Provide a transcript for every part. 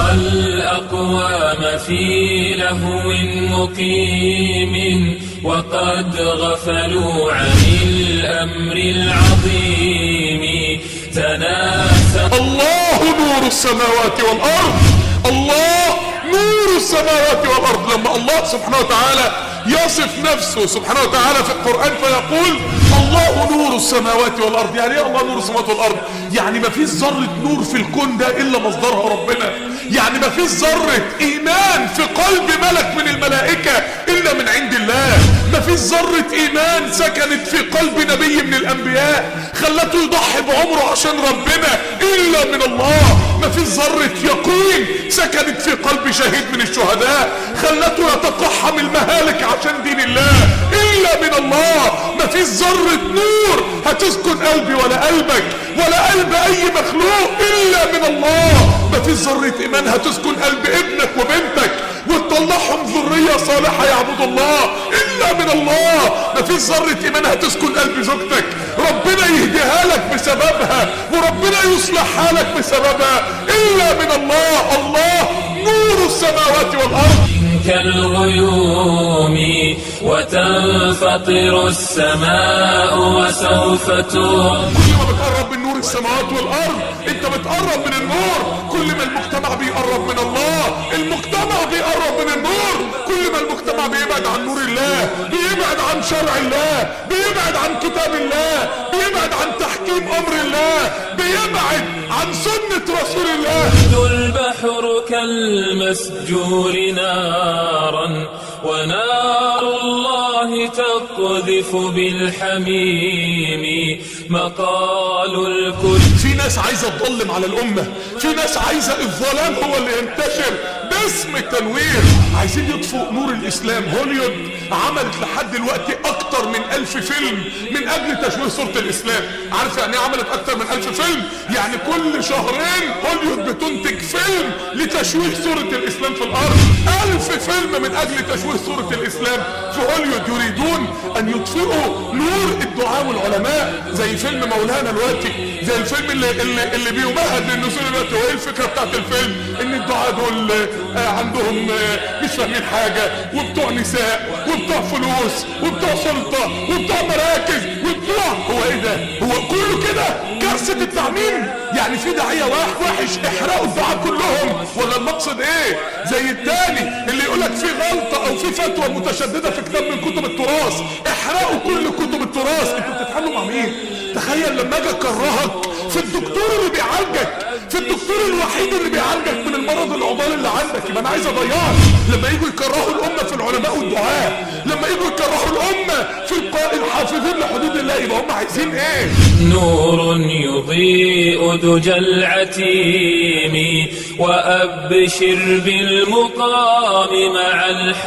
ترى الأقوام في لهو مقيم وقد غفلوا عن الأمر العظيم. الله نور السماوات والأرض، الله نور السماوات والأرض. لما الله سبحانه وتعالى يصف نفسه سبحانه وتعالى في القرآن فيقول الله نور السماوات والأرض، يعني ايه الله نور السماوات والأرض؟ يعني ما فيش ذرة نور في الكون ده إلا مصدرها ربنا، يعني ما فيش ذرة إيمان في قلب ملك من الملائكة إلا من عند الله، ما فيش ذرة إيمان سكنت في قلب نبي من الأنبياء خلته يضحي بعمره عشان ربنا إلا من الله، ما فيش ذرة يقين سكنت في قلب شهيد من الشهداء خلته يتقحم المهالك عشان دين الله إلا من الله، ما فيش ذرة نور هتسكن قلبي ولا قلبك ولا قلب أي مخلوق إلا من الله، ما فيش ذرة إيمان هتسكن قلب ابنك وبنتك وتطلعهم ذرية صالحة يعبدوا الله إلا من الله، ما فيش ذرة إيمان هتسكن قلب زوجتك ربنا يهديها لك بسببها وربنا يصلحها لك بسببها إلا من الله. الله نور السماوات والأرض كالغيوم وتنفطر السماء وسوف تغشى. كل ما بتقرب من نور السماوات والأرض انت بتقرب من النور، كل ما المجتمع بيقرب من الله المجتمع بيقرب من النور، كل ما المجتمع بيبعد عن نور الله بيبعد عن شرع الله بيبعد عن كتاب الله بيبعد عن تحكيم أمر الله بيبعد عن سنة رسول الله. البحر كالمسجور نارا ونار الله تقذف بالحميم مقال الكل. في ناس عايزة تظلم على الأمة، في ناس عايزة الظلام هو اللي ينتشر باسم التنوير، عايزين يطفئوا نور الإسلام. هوليوود عملت لحد دلوقتي أكتر من 1000 فيلم من أجل تشويه صورة الإسلام. عارف يعني ايه عملت أكتر من 1000 فيلم؟ يعني كل شهرين هوليوود بتنتج فيلم لتشويه صورة الإسلام في الأرض. 1000 فيلم من أجل تشويه صورة الإسلام في هوليوود. يريدون أن يطفئوا نور الدعاء والعلماء، زي فيلم مولانا دلوقتي، زي الفيلم اللي بيمهد للنزول دلوقتي. وايه الفكرة بتاعت الفيلم؟ ان الدعاء دول عندهم مش فاهمين حاجة وبتوع نساء وبتوع فلوس وبتوع سلطة وبتوع مراكز وبتوع، هو ايه ده؟ هو كله كده كارثة التعميم؟ يعني في داعية وحش احرقوا الدعاء كلهم، ولا المقصد ايه؟ زي التاني اللي يقولك في غلطة او في فتوى متشددة في كتاب من كتب التراث احرقوا كل كتب التراث. انتوا بتتحلوا مع مين؟ تخيل لما اجي اكرهك في الدكتور اللي بيعالجك، في الدكتور الوحيد اللي بيعالجك من المرض العضال اللي عندك، يبقى انا عايز اضيعك. لما يجوا يكرهوا الامه في العلماء والدعاء، لما يجوا يكرهوا الامه في الحافظين لحدود الله، يبقى هم عايزين ايه؟ نور يضيء دجى العتيم وابشر بالمقام مع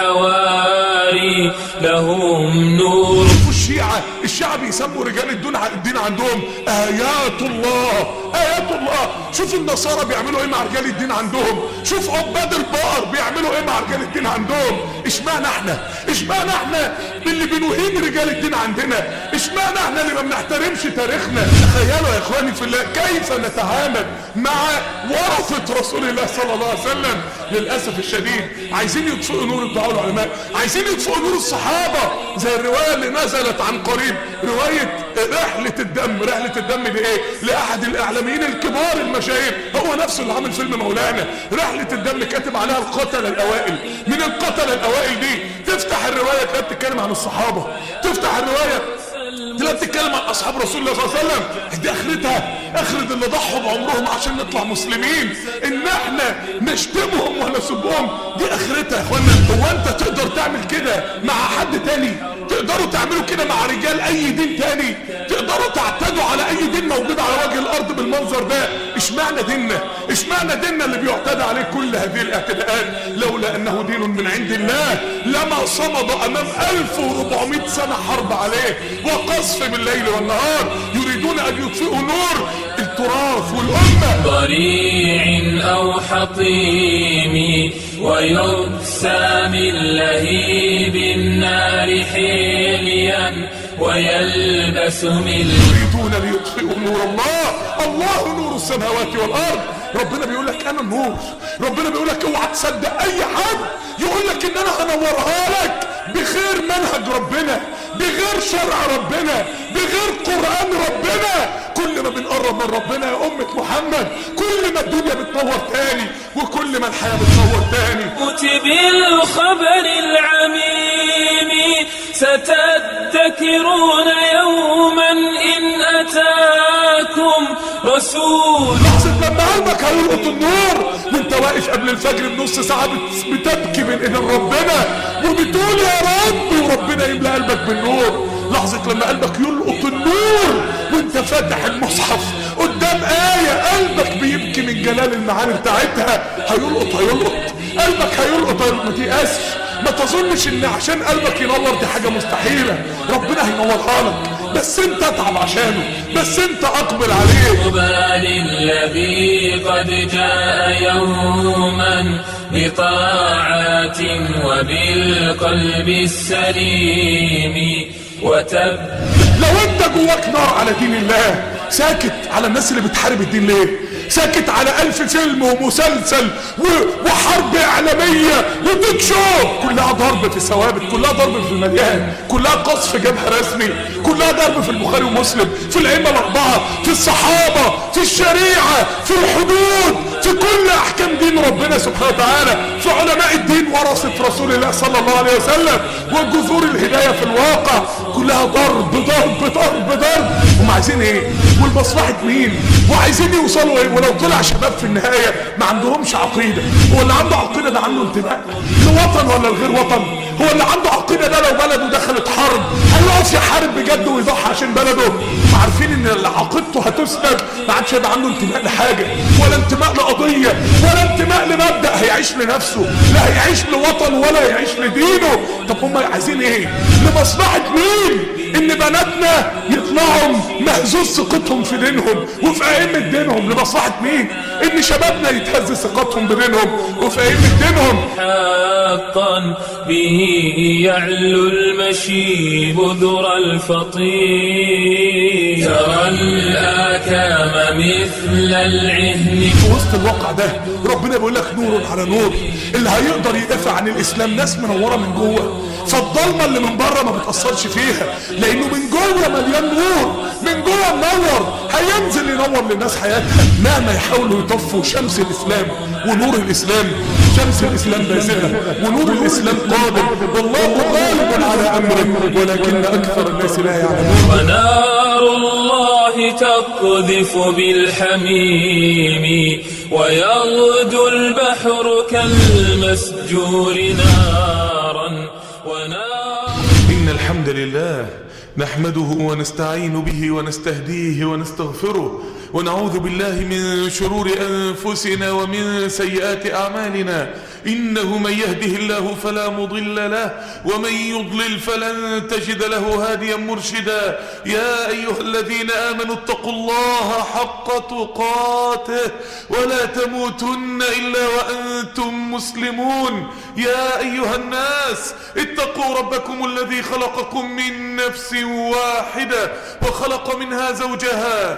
الحواري لهم نور. الشيعة بيسموا رجال الدين عندهم آيات الله، آيات الله. شوف النصارى بيعملوا ايه مع رجال الدين عندهم، شوف عباد البقر بيعملوا ايه مع رجال الدين عندهم. اشمعنى احنا اللي بنهين رجال الدين عندنا؟ اشمعنى احنا اللي ما بنحترمش تاريخنا؟ تخيلوا يا اخواني في الله كيف نتعامل مع ورثة رسول الله صلى الله عليه وسلم. للأسف الشديد عايزين يطفئوا نور الدعاء والعلماء، عايزين يطفئوا نور الصحابة، زي الرواية اللي نزلت عن قريب، رواية رحلة الدم. رحلة الدم دي ايه؟ لأحد الإعلاميين الكبار المشاهير، هو نفسه اللي عامل فيلم مولانا. رحلة الدم كاتب عليها القتلة الأوائل. من القتلة الأوائل دي تفتح الرواية تلاقي بتتكلم عن الصحابة، تفتح الرواية تلاقي بتتكلم عن أصحاب رسول الله صلى الله عليه وسلم. دي آخرتها آخرة اللي ضحوا بعمرهم عشان نطلع مسلمين، إن احنا نشتمهم ولا نسبهم، دي آخرتها يا اخوانا. هو أنت تقدر تعمل كده مع حد تاني؟ تقدروا تعملوا كده مع رجال أي دين تاني؟ تقدروا تعتدوا على أي دين موجود على وجه الأرض بالمنظر ده؟ اشمعنى ديننا اللي بيعتدى عليه كل هذه الاعتداءات؟ لولا أنه دين من عند الله لما صمد أمام 1400 سنة حرب عليه وقصف بالليل والنهار. يريدون أن يطفئوا نور التراث والأمة. ضريع أو حطيم ويكسى من لهيب النار حليا ويلبس من. يريدون ليطفئوا نور الله، الله نور السماوات والارض. ربنا بيقول لك انا النور. ربنا بيقول لك اوعى تصدق اي حد يقول لك ان انا هنورها لك بغير منهج ربنا، بغير شرع ربنا، بغير قرآن ربنا. كل ما بنقرب من ربنا يا أمة محمد كل ما الدنيا بتنور تاني، وكل ما الحياة بتنور تاني. كتب الخبر العميم ستذكرون يوما إن أتاكم رسول. لحظة لما قلبك هيلقط النور وانت واقف قبل الفجر بنص ساعة بتبكي بين ايدين ربنا وبتقول يا رب، وربنا يملى قلبك بالنور. لحظة لما قلبك يلقط النور وانت فاتح المصحف قدام آية قلبك بيبكي من جلال المعاني بتاعتها. هيلقط قلبك هيلقط. ما تيأسش، ما تظنش ان عشان قلبك ينور دي حاجة مستحيلة. ربنا هينورها لك، بس انت اتعب عشانه، بس انت اقبل عليه. طوبى للذي قد جاء يوما بطاعات وبالقلب السليم لو انت جواك نار على دين الله، ساكت على الناس اللي بتحارب الدين ليه؟ ساكت على 1000 فيلم ومسلسل وحرب اعلاميه وتيك شو، كلها ضرب في الثوابت، كلها ضرب في المليان، كلها قصف جبهه رسمي، كلها ضرب في البخاري ومسلم، في الائمه الاربعه، في الصحابه، في الشريعه، في الحدود، في كل احكام دين ربنا سبحانه وتعالى، في علماء الدين ورثه رسول الله صلى الله عليه وسلم، وجذور الهدايه في الواقع، كلها ضرب ضرب ضرب ضرب. هم عايزين ايه؟ والمصلحه مين؟ وعايزين يوصلوا ايه؟ ولو طلع شباب في النهايه ما عندهمش عقيده، هو اللي عنده عقيده ده عنده انتماء لوطن ولا لغير وطن؟ هو اللي عنده عقيده ده لو بلده دخلت حرب هيقف يحارب بجد ويضحي عشان بلده؟ عارفين ان اللي عقيدته هتسند ما عادش هيبقى عنده انتماء لحاجه، ولا انتماء لقضيه، ولا انتماء لمبدا هيعيش لنفسه، لا هيعيش لوطن ولا هيعيش لدينه. طب هم عايزين ايه؟ لمصلحه مين؟ ان بناتنا يطلعوا مهزوز ثقتهم في دينهم وفي ائمه دينهم. لمصلحه مين؟ ان شبابنا يتهز ثقتهم بدينهم وفي ائمه دينهم. حقا به يعلو المشيب ذرى الفطير، ترى الآكام مثل العهن. في وسط الواقع ده ربنا بيقول لك نور على نور. اللي هيقدر يدافع عن الاسلام ناس منوره من جوه، فالضلمه اللي من بره ما بتاثرش فيها، لانه من جوه مليان نور، من جوه منور، هينزل ينور للناس حياتها. مهما يحاولوا يطفوا شمس الاسلام ونور الاسلام، شمس الاسلام بازغه ونور الاسلام قادم، والله غالب على امره ولكن اكثر الناس لا يعلمون. ونار الله تقذف بالحميم ويغدو البحر كالمسجور نارا إن الحمد لله نحمده ونستعين به ونستهديه ونستغفره، ونعوذ بالله من شرور أنفسنا ومن سيئات أعمالنا. إنه من يهده الله فلا مضل له، ومن يضلل فلن تجد له هاديا مرشدا. يا أيها الذين آمنوا اتقوا الله حق تقاته ولا تموتن إلا وأنتم مسلمون. يا أيها الناس اتقوا ربكم الذي خلقكم من نفس واحدة وخلق منها زوجها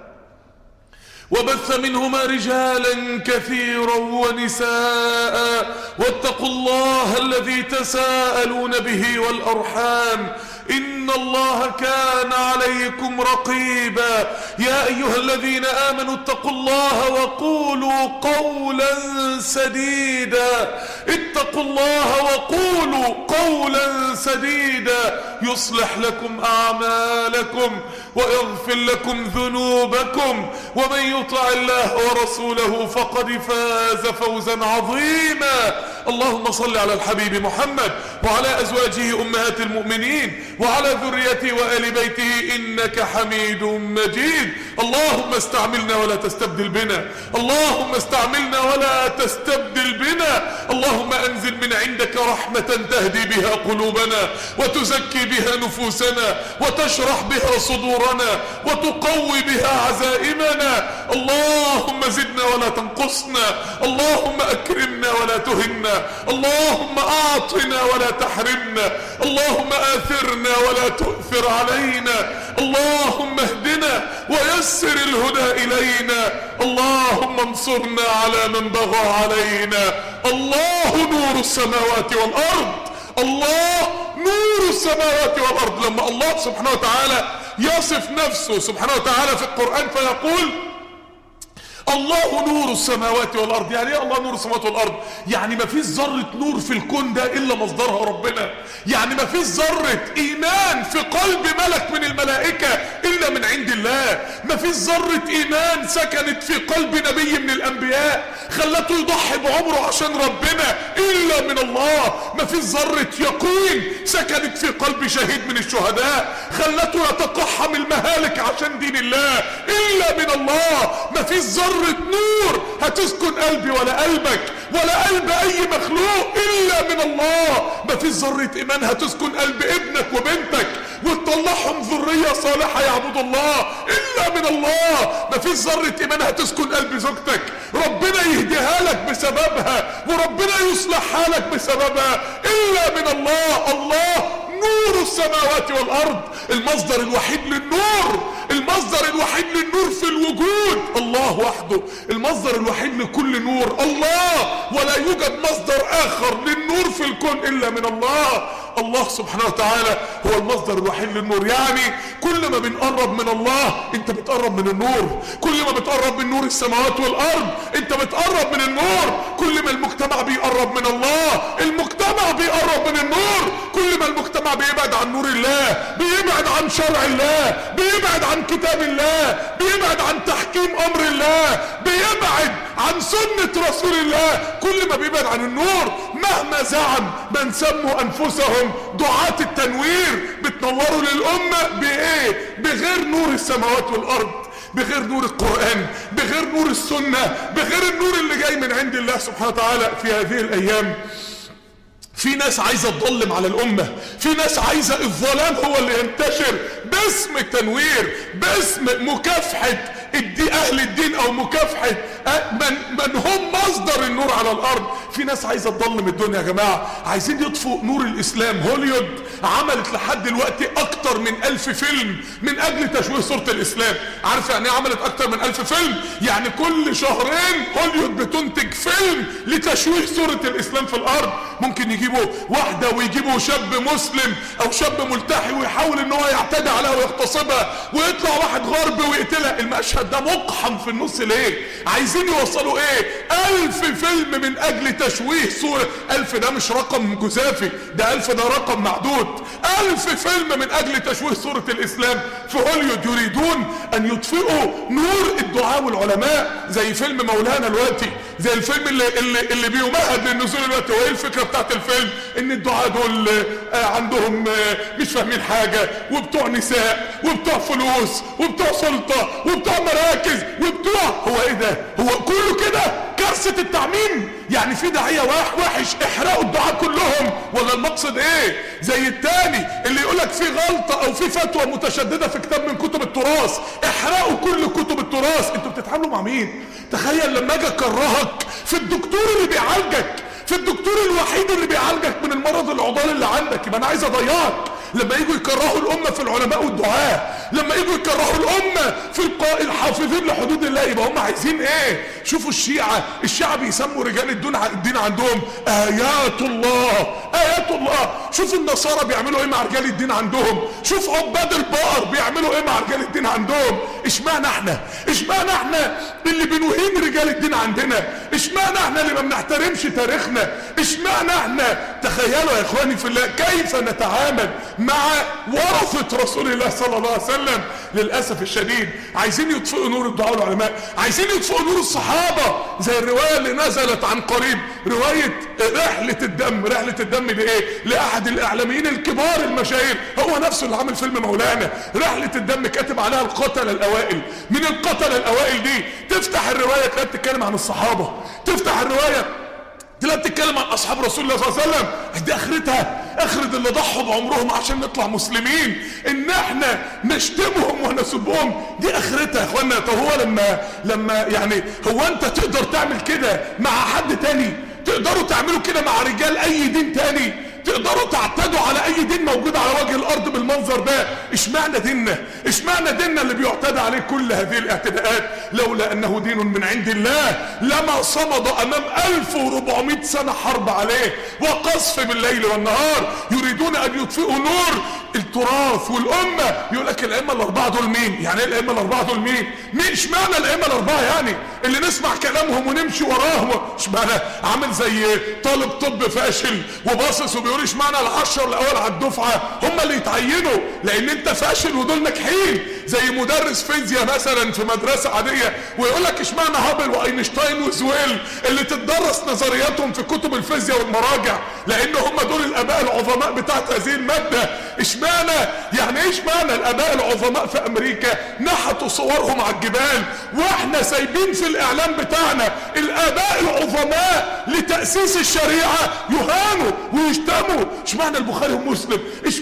وبث منهما رجالا كثيرا ونساء، واتقوا الله الذي تساءلون به والأرحام إن الله كان عليكم رقيبا. يا أيها الذين آمنوا اتقوا الله وقولوا قولا سديدا. اتقوا الله وقولوا قولا سديدا يصلح لكم أعمالكم ويغفر لكم ذنوبكم، ومن يطع الله ورسوله فقد فاز فوزا عظيما. اللهم صل على الحبيب محمد وعلى أزواجه أمهات المؤمنين وعلى ذريته وآل بيته إنك حميد مجيد. اللهم استعملنا ولا تستبدل بنا، اللهم استعملنا ولا تستبدل بنا. اللهم أنزل من عندك رحمة تهدي بها قلوبنا وتزكي بها نفوسنا وتشرح بها صدورنا وتقوي بها عزائمنا. اللهم زدنا ولا تنقصنا، اللهم أكرمنا ولا تهنا، اللهم أعطنا ولا تحرمنا، اللهم آثرنا ولا تؤثر علينا، اللهم اهدنا ويسر الهدى إلينا، اللهم انصرنا على من بغى علينا. الله نور السماوات والارض، الله نور السماوات والارض. لما الله سبحانه وتعالى يصف نفسه سبحانه وتعالى في القرآن فيقول الله نور السماوات والارض. يعني ايه الله نور السماوات والارض؟ يعني ما فيش ذره نور في الكون ده الا مصدرها ربنا. يعني ما فيش ذره ايمان في قلب ملك من الملائكه الا من عند الله. ما فيش ذره ايمان سكنت في قلب نبي من الانبياء خلته يضحي بعمره عشان ربنا الا من الله. ما فيش ذره يقين سكنت في قلب شهيد من الشهداء خلته يتقحم المهالك عشان دين الله الا من الله. ما فيش ذره نور هتسكن قلبي ولا قلبك ولا قلب اي مخلوق الا من الله. ما فيش ذره ايمان هتسكن قلب ابنك وبنتك وتطلعهم ذريه صالحه يعبدوا الله الا من الله. ما فيش ذره ايمان هتسكن قلب زوجتك ربنا يهديها لك بسببها وربنا يصلحها لك بسببها الا من الله. الله نور السماوات والارض، المصدر الوحيد للنور، المصدر الوحيد للنور في الوجود الله وحده، المصدر الوحيد لكل نور الله، ولا يوجد مصدر اخر للنور في الكون الا من الله. الله سبحانه وتعالى هو المصدر الوحيد للنور. يعني كل ما بنقرب من الله انت بتقرب من النور، كل ما بتقرب من نور السماوات والارض انت بتقرب من النور. كل ما المجتمع بيقرب من الله المجتمع بيقرب من النور. كل ما المجتمع بيبعد عن نور الله بيبعد عن شرع الله بيبعد عن كتاب الله بيبعد عن تحكيم امر الله بيبعد عن سنة رسول الله. كل ما بيبعد عن النور مهما زعم من سموا انفسهم دعاة التنوير بتنوروا للامة بايه؟ بغير نور السماوات والارض، بغير نور القرآن، بغير نور السنة، بغير النور اللي جاي من عند الله سبحانه وتعالى. في هذه الايام في ناس عايزة تظلم على الامة، في ناس عايزة الظلام هو اللي ينتشر باسم التنوير، باسم مكافحة اهل الدين او مكافحة من هم مصدر النور على الارض. في ناس عايزة تظلم الدنيا يا جماعة، عايزين يطفوا نور الاسلام. هوليود عملت لحد دلوقتي اكتر من 1000 فيلم من اجل تشويه صورة الاسلام. عارف يعني ايه عملت اكتر من 1000 فيلم؟ يعني كل شهرين هوليود بتنتج فيلم لتشويه صورة الاسلام في الارض. ممكن يجيبوا واحدة ويجيبوا شاب مسلم او شاب ملتحي ويحاول ان هو يعتدي عليها ويغتصبها ويطلع واحد غربي ويقتلها. المشهد ده مقحم في النص ليه؟ عايزين يوصلوا ايه؟ 1000 فيلم من اجل تشويه صورة. 1000 ده مش رقم جزافي، ده 1000 ده رقم معدود. 1000 فيلم من اجل تشويه صورة الاسلام في هوليود. يريدون ان يطفئوا نور الدعاء والعلماء زي فيلم مولانا الوقتي، زي الفيلم اللي بيمهد للنزول الوقتي. وايه الفكرة بتاعت الفيلم؟ ان الدعاء دول عندهم مش فاهمين حاجة وبتوع نساء وبتوع فلوس وبتوع سلطة وبتوع مراكز وبتوع هو ايه ده؟ هو كله كده كارثة التعميم. يعني في داعية وحش احرقوا الدعاء كلهم، ولا المقصد ايه؟ زي التاني اللي يقولك في غلطة او في فتوى متشددة في كتاب من كتب التراث احرقوا كل كتب التراث. انتوا بتتعاملوا مع مين؟ تخيل لما اجي اكرهك في الدكتور اللي بيعالجك، في الدكتور الوحيد اللي بيعالجك من المرض العضال اللي عندك، يبقى انا عايز اضيعك. لما يجوا يكرهوا الامه في العلماء والدعاء، لما يجوا يكرهوا الامه في الحافظين لحدود الله، يبقى هم عايزين ايه؟ شوفوا الشيعة بيسموا رجال الدين عندهم ايات الله، ايات الله. شوفوا النصارى بيعملوا ايه مع رجال الدين عندهم، شوف عباد البقر بيعملوا ايه مع رجال الدين عندهم. اشمعنى احنا اللي بنهين رجال الدين عندنا؟ اشمعنى احنا اللي ما بنحترمش تاريخنا؟ اشمعنى احنا؟ تخيلوا يا اخواني في الله كيف نتعامل مع ورثة رسول الله صلى الله عليه وسلم. للأسف الشديد عايزين يطفئوا نور الدعاء والعلماء، عايزين يطفئوا نور الصحابة. زي الرواية اللي نزلت عن قريب، رواية رحلة الدم لإيه؟ لأحد الإعلاميين الكبار المشاهير، هو نفسه اللي عامل فيلم مولانا رحلة الدم، كاتب عليها القتلة الأوائل. من القتلة الأوائل دي تفتح الرواية تلاقي بتتكلم عن الصحابة، تفتح الرواية تلاقي بتتكلم عن اصحاب رسول الله صلى الله عليه وسلم. دي اخرتها، اخرة اللي ضحوا بعمرهم عشان نطلع مسلمين، ان احنا نشتمهم ونسبهم، دي اخرتها يا اخوانا. طب هو لما يعني هو انت تقدر تعمل كده مع حد تاني؟ تقدروا تعملوا كده مع رجال اي دين تاني؟ تقدروا تعتدوا على اي دين موجود على وجه الارض بالمنظر ده. اشمعنى ديننا؟ اشمعنى ديننا اللي بيعتدى عليه كل هذه الاعتداءات؟ لولا انه دين من عند الله لما صمد امام 1400 سنة حرب عليه وقصف بالليل والنهار. يريدون ان يطفئوا نور التراث والامة. يقول لك الائمة الاربعة دول مين؟ يعني ايه الائمة الاربعة دول مين؟ اشمعنى الائمة الاربعة يعني اللي نسمع كلامهم ونمشي وراهم؟ اشمعنى عامل زي طالب طب فاشل وباصص وبيقول اشمعنى ال10 الاول على الدفعة هم اللي يتعينوا لان انت فاشل ودول ناجحين؟ زي مدرس فيزياء مثلا في مدرسة عادية ويقول لك اشمعنى هابل واينشتاين وزويل اللي تدرس نظرياتهم في كتب الفيزياء والمراجع لان هم دول الاباء العظماء بتاعت هذه المادة. اشمعنى؟ يعني ايه اشمعنى الاباء العظماء في امريكا نحتوا صورهم على الجبال واحنا سايبين في الاعلام بتاعنا الاباء العظماء لتأسيس الشريعة يهانوا ويشتموا؟ اشمعنى البخاري ومسلم؟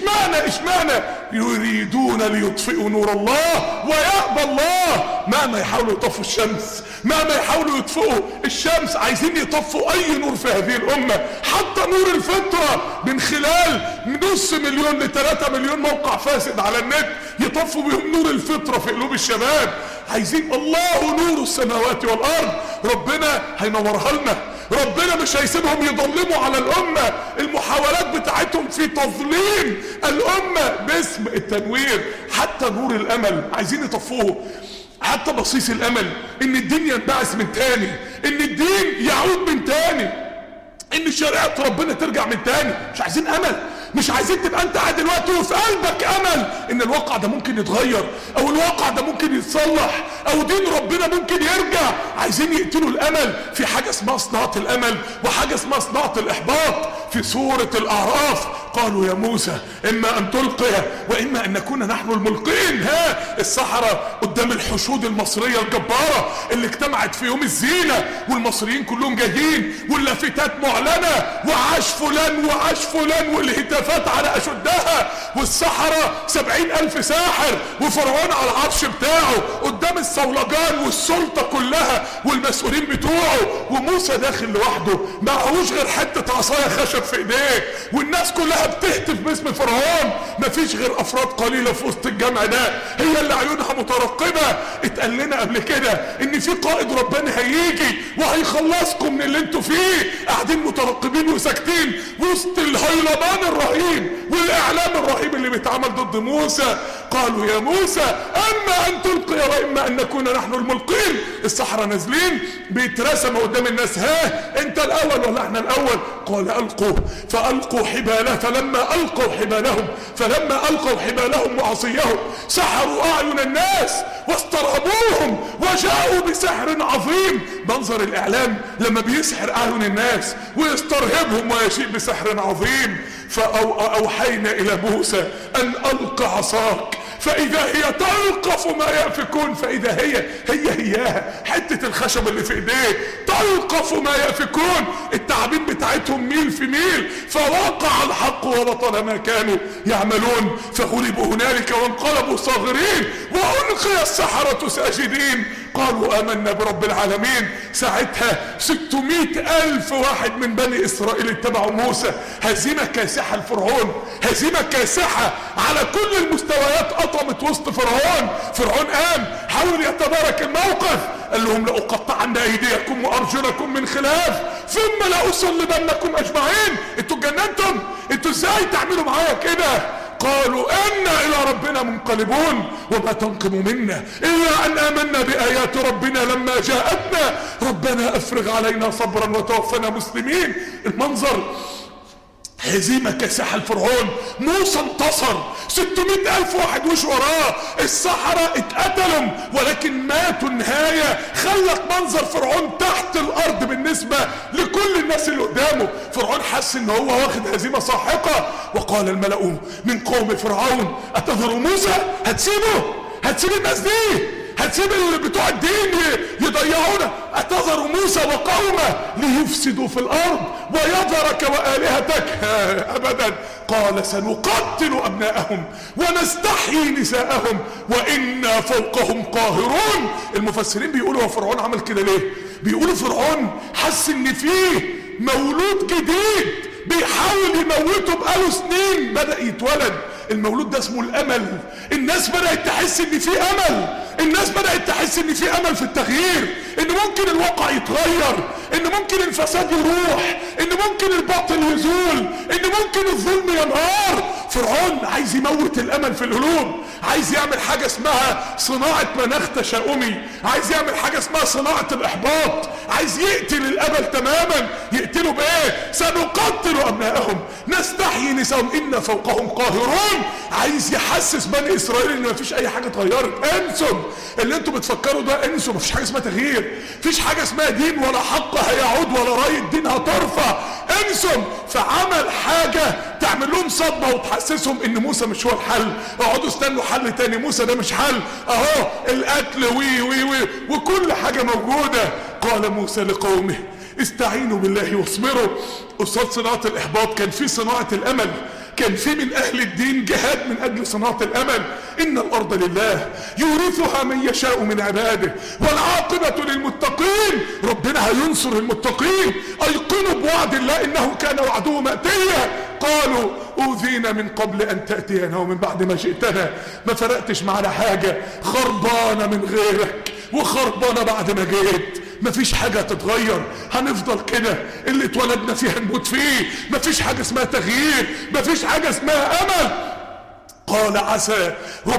اشمعنى يريدون ليطفئوا نور الله ويأبى الله. مهما يحاولوا يطفوا الشمس، مهما يحاولوا يطفئوا الشمس، عايزين يطفوا اي نور في هذه الامة، حتى نور الفطرة من خلال نص مليون ل3 مليون موقع فاسد على النت يطفوا بهم نور الفطرة في قلوب الشباب. عايزين الله نور السماوات والارض، ربنا هينورها لنا، ربنا مش هيسيبهم يضلموا على الامة. المحاولات بتاعتهم في تظليم الامة باسم التنوير. حتى نور الامل عايزين يطفوه، حتى بصيص الامل ان الدين ينبعث من تاني، ان الدين يعود من تاني، ان شريعة ربنا ترجع من تاني. مش عايزين امل، مش عايزين تبقى انت قاعد دلوقتي وفي قلبك امل ان الواقع ده ممكن يتغير او الواقع ده ممكن يتصلح او دين ربنا ممكن يرجع. عايزين يقتلوا الامل في حاجة اسمها صناعة الامل وحاجة اسمها صناعة الاحباط. في سورة الاعراف قالوا يا موسى اما ان تلقي واما ان نكون نحن الملقين. السحرة قدام الحشود المصرية الجبارة اللي اجتمعت في يوم الزينة والمصريين كلهم جايين واللافتات معلنة وعاش فلان وعاش فلان والهتافات على اشدها، والسحرة 70,000 ساحر وفرعون على العرش بتاعه قدام الصولجان والسلطة كلها والمسؤولين بتوعه، وموسى داخل لوحده معهوش غير حتة عصاية خشب في ايديه والناس كلها بتهتف باسم فرعون. مفيش غير افراد قليلة في وسط الجمع ده هي اللي عيونها مترقبة. اتقال لنا قبل كده ان في قائد ربنا هيجي وهيخلصكم من اللي انتوا فيه، قاعدين مترقبين وساكتين وسط الهيلمان الرهيب والاعلام الرهيب اللي بيتعمل ضد موسى. قالوا يا موسى اما ان تلقي واما ان نكون نحن الملقين. السحرة نازلين بيترسموا قدام الناس، انت الاول ولا احنا الاول؟ قال القوا فالقوا حبالهم فلما القوا حبالهم وعصيهم سحروا اعين الناس واسترهبوهم وجاءوا بسحر عظيم. منظر الاعلام لما بيسحر اعين الناس ويسترهبهم ويشيء بسحر عظيم. فاوحينا الى موسى ان الق عصاك فاذا هي تلقف ما يأفكون. فاذا هي حتة الخشب اللي في ايديه تلقف ما يأفكون. التعابين بتاعتهم ميل في ميل. فوقع الحق وبطل ما كانوا يعملون فغلبوا هنالك وانقلبوا صاغرين والقي السحرة ساجدين قالوا آمنا برب العالمين. ساعتها 600,000 واحد من بني إسرائيل اتبعوا موسى. هزيمة كاسحة لفرعون، هزيمة كاسحة على كل المستويات قطمت وسط فرعون. فرعون قام حاول يتدارك الموقف، قال لهم لأقطعن أيديكم وأرجلكم من خلاف ثم لأصلبنكم أجمعين. انتوا اتجننتم؟ انتوا ازاي تعملوا معايا كده؟ قالوا إنا إلى ربنا منقلبون وما تنقم منا إلا أن آمنا بآيات ربنا لما جاءتنا ربنا أفرغ علينا صبرا وتوفنا مسلمين. المنظر هزيمة كاسحة لفرعون. موسى انتصر، 600,000 واحد وش وراه. السحرة اتقتلوا ولكن ماتوا النهاية. خلت منظر فرعون تحت الارض بالنسبة لكل الناس اللي قدامه. فرعون حس ان هو واخد هزيمة ساحقة. وقال الملأ من قوم فرعون اتذر موسى؟ هتسيب الناس دي؟ هتسيب اللي بتوع الدين يضيعونا؟ اتذر موسى وقومه ليفسدوا في الارض ويذرك والهتك؟ ابدا. قال سنقتل ابناءهم ونستحيي نساءهم وانا فوقهم قاهرون. المفسرين بيقولوا فرعون عمل كده ليه؟ بيقولوا فرعون حس ان فيه مولود جديد بيحاول يموته بقاله سنين بدأ يتولد. المولود ده اسمه الامل. الناس بدأت تحس ان في امل، الناس بدأت تحس ان في امل في التغيير، ان ممكن الواقع يتغير، ان ممكن الفساد يروح، ان ممكن الباطل يزول، ان ممكن الظلم ينهار. فرعون عايز يموت الامل في القلوب، عايز يعمل حاجة اسمها صناعة مناخ تشاؤمي، عايز يعمل حاجة اسمها صناعة الاحباط، عايز يقتل الامل تماما. يقتله بايه؟ سنقتل ابنائهم نستحيي نساءهم إن فوقهم قاهرون. عايز يحسس بني اسرائيل ان مفيش اي حاجة اتغيرت. انسوا اللي انتوا بتفكروا ده، انسوا. مفيش حاجة اسمها تغيير، مفيش حاجة اسمها دين ولا حق هيعود ولا راية الدين هترفع. انسوا. فعمل حاجة تعمل لهم صدمة وتحسسهم ان موسى مش هو الحل. اقعدوا استنوا حل تاني، موسى ده مش حل. اهو القتل وي وي وي وكل حاجة موجودة. قال موسى لقومه استعينوا بالله واصبروا. قصاد صناعة الاحباط كان في صناعة الامل، كان في من اهل الدين جهاد من اجل صناعة الامل. ان الارض لله يورثها من يشاء من عباده والعاقبة للمتقين. ربنا هينصر المتقين. ايقنوا بوعد الله انه كان وعده مأتيا. قالوا اوذينا من قبل ان تأتينا ومن بعد ما جئتنا. ما فرقتش معنا حاجة، خربانة من غيرك وخربانة بعد ما جيت. مفيش حاجة تتغير، هنفضل كده. اللي اتولدنا فيه هنموت فيه. مفيش حاجة اسمها تغيير، مفيش حاجة اسمها امل. قال عسى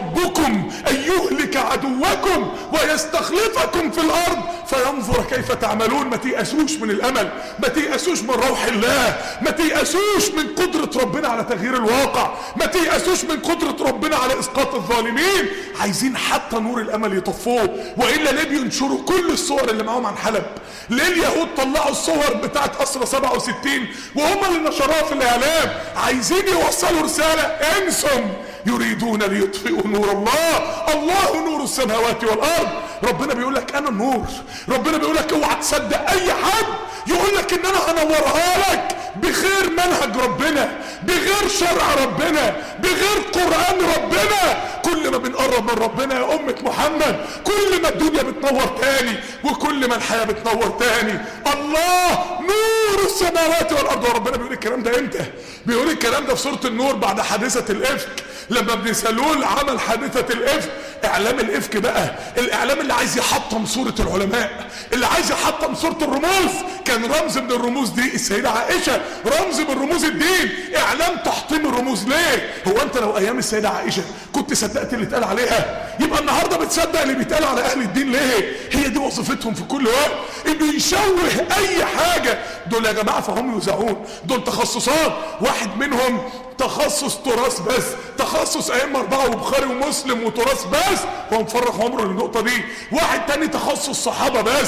ربكم ان يهلك عدوكم ويستخلفكم في الارض فينظر كيف تعملون. ما تيأسوش من الامل، ما تيأسوش من روح الله، ما تيأسوش من قدرة ربنا على تغيير الواقع، ما تيأسوش من قدرة ربنا على اسقاط الظالمين. عايزين حتى نور الامل يطفوه، والا ليه بينشروا كل الصور اللي معاهم عن حلب؟ ليه اليهود طلعوا الصور بتاعت اسرى 67 وهم اللي نشروها في الاعلام؟ عايزين يوصلوا رسالة. انسوا. يريدون ليطفئوا نور الله، الله نور السماوات والارض. ربنا بيقول لك انا النور. ربنا بيقول لك اوعى تصدق اي حد يقول لك ان انا هنورها لك بغير منهج ربنا، بغير شرع ربنا، بغير قرآن ربنا. كل ما بنقرب من ربنا يا أمة محمد كل ما الدنيا بتنور تاني، وكل ما الحياة بتنور تاني. الله نور السماوات والارض. وربنا بيقول الكلام ده امتى؟ بيقول الكلام ده في سورة النور بعد حادثة الافك، لما ابن سلول عمل حادثة الافك. اعلام الافك بقى الاعلام اللي عايز يحطم صورة العلماء، اللي عايز يحطم صورة الرموز. كان رمز من الرموز دي السيدة عائشة، رمز من رموز الدين. اعلام تحطيم الرموز. ليه؟ هو انت لو ايام السيدة عائشة كنت صدقت اللي اتقال عليها؟ يبقى النهاردة بتصدق اللي بيتقال على اهل الدين ليه؟ هي دي وظيفتهم في كل وقت، انه يشوه اي حاجة. دول يا جماعة فهم يوزعون، دول تخصصات. واحد منهم تخصص تراث بس، تخصص ائمه 4 وبخاري ومسلم وتراث بس، هو مفرغ عمره للنقطه دي. واحد تاني تخصص صحابه بس،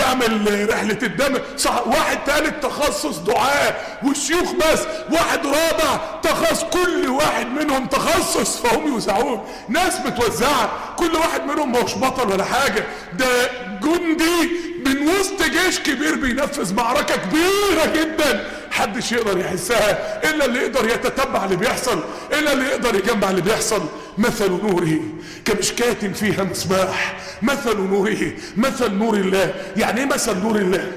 يعمل رحله الدم. واحد تالت تخصص دعاء وشيوخ بس. واحد رابع تخصص. كل واحد منهم تخصص، فهم يوزعون. ناس متوزعه، كل واحد منهم مش بطل ولا حاجه، ده جندي من وسط جيش كبير بينفذ معركة كبيرة جدا محدش يقدر يحسها الا اللي يقدر يتتبع اللي بيحصل، الا اللي يقدر يجمع اللي بيحصل. مثل نوره كمشكاة فيها مصباح. مثل نوره مثل نور الله. يعني ايه مثل نور الله؟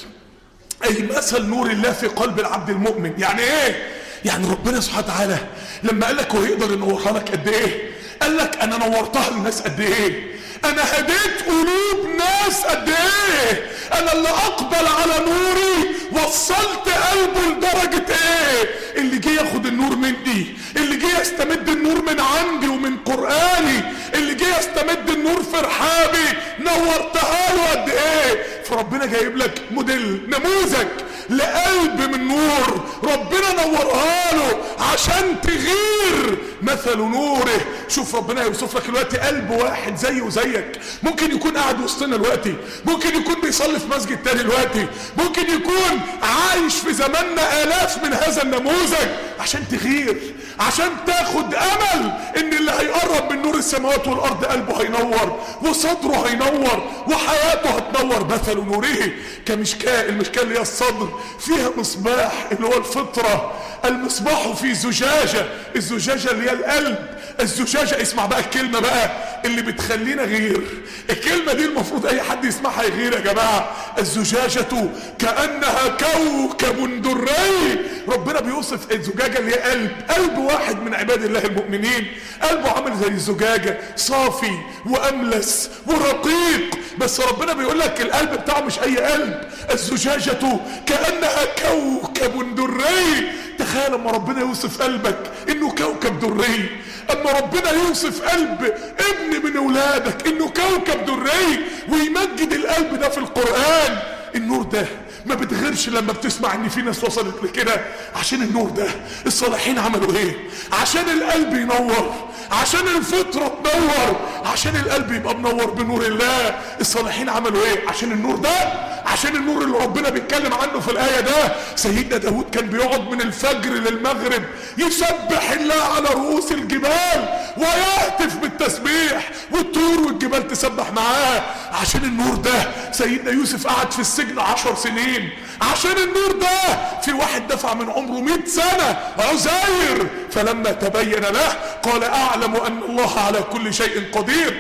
اي مثل نور الله في قلب العبد المؤمن. يعني ايه؟ يعني ربنا سبحانه وتعالى لما قال لك هو يقدر ينورها لك قد ايه؟ قال لك انا نورتها للناس قد ايه؟ انا هديت قلوب ناس قد ايه؟ انا اللي اقبل على نوري وصلت قلبه لدرجة ايه؟ اللي جه ياخد النور مني، اللي جه يستمد النور من عندي ومن قرآني، اللي جه يستمد النور في رحابي نورتها له قد ايه؟ فربنا جايب لك موديل، نموذج لقلب من نور ربنا نورها له عشان تغير. مثل نوره. شوف ربنا يوصف لك دلوقتي قلب واحد زيه وزيك، ممكن يكون قاعد وسطنا دلوقتي، ممكن يكون بيصلي في مسجد تاني دلوقتي، ممكن يكون عايش في زماننا آلاف من هذا النموذج. عشان تغير، عشان تاخد امل ان اللي هيقرب من نور السماوات والارض قلبه هينور وصدره هينور وحياته هتنور. مثل نوره كمشكاة. المشكاة اللي هي الصدر، فيها مصباح اللي هو الفطرة. المصباح في زجاجة، الزجاجة اللي هي القلب. الزجاجة. اسمع بقى الكلمة بقى اللي بتخلينا غير، الكلمة دي المفروض اي حد يسمعها يغير يا جماعة. الزجاجة كأنها كوكب دري. ربنا بيوصف الزجاجة اللي هي قلب واحد من عباد الله المؤمنين، قلبه عامل زي الزجاجة، صافي واملس ورقيق. بس ربنا بيقول لك القلب بتاعه مش اي قلب. الزجاجة كأنها كوكب دري. تخيل اما ربنا يوصف قلبك انه كوكب دري، اما ربنا يوصف قلب ابن من اولادك انه كوكب دري، ويمجد القلب ده في القرآن. النور ده ما بتغيرش لما بتسمع ان في ناس وصلت لكده. عشان النور ده الصالحين عملوا ايه؟ عشان القلب ينور، عشان الفطرة تنور، عشان القلب يبقى منور بنور الله. الصالحين عملوا ايه عشان النور ده؟ عشان النور اللي ربنا بيتكلم عنه في الآية ده. سيدنا داود كان بيقعد من الفجر للمغرب يسبح الله على رؤوس الجبال ويهتف بالتسبيح، والطيور والجبال تسبح معاه. عشان النور ده سيدنا يوسف قعد في السجن 10 سنين. عشان النور ده في واحد دفع من عمره 100 سنة، عزير، فلما تبين له قال أعلم أن الله على كل شيء قدير.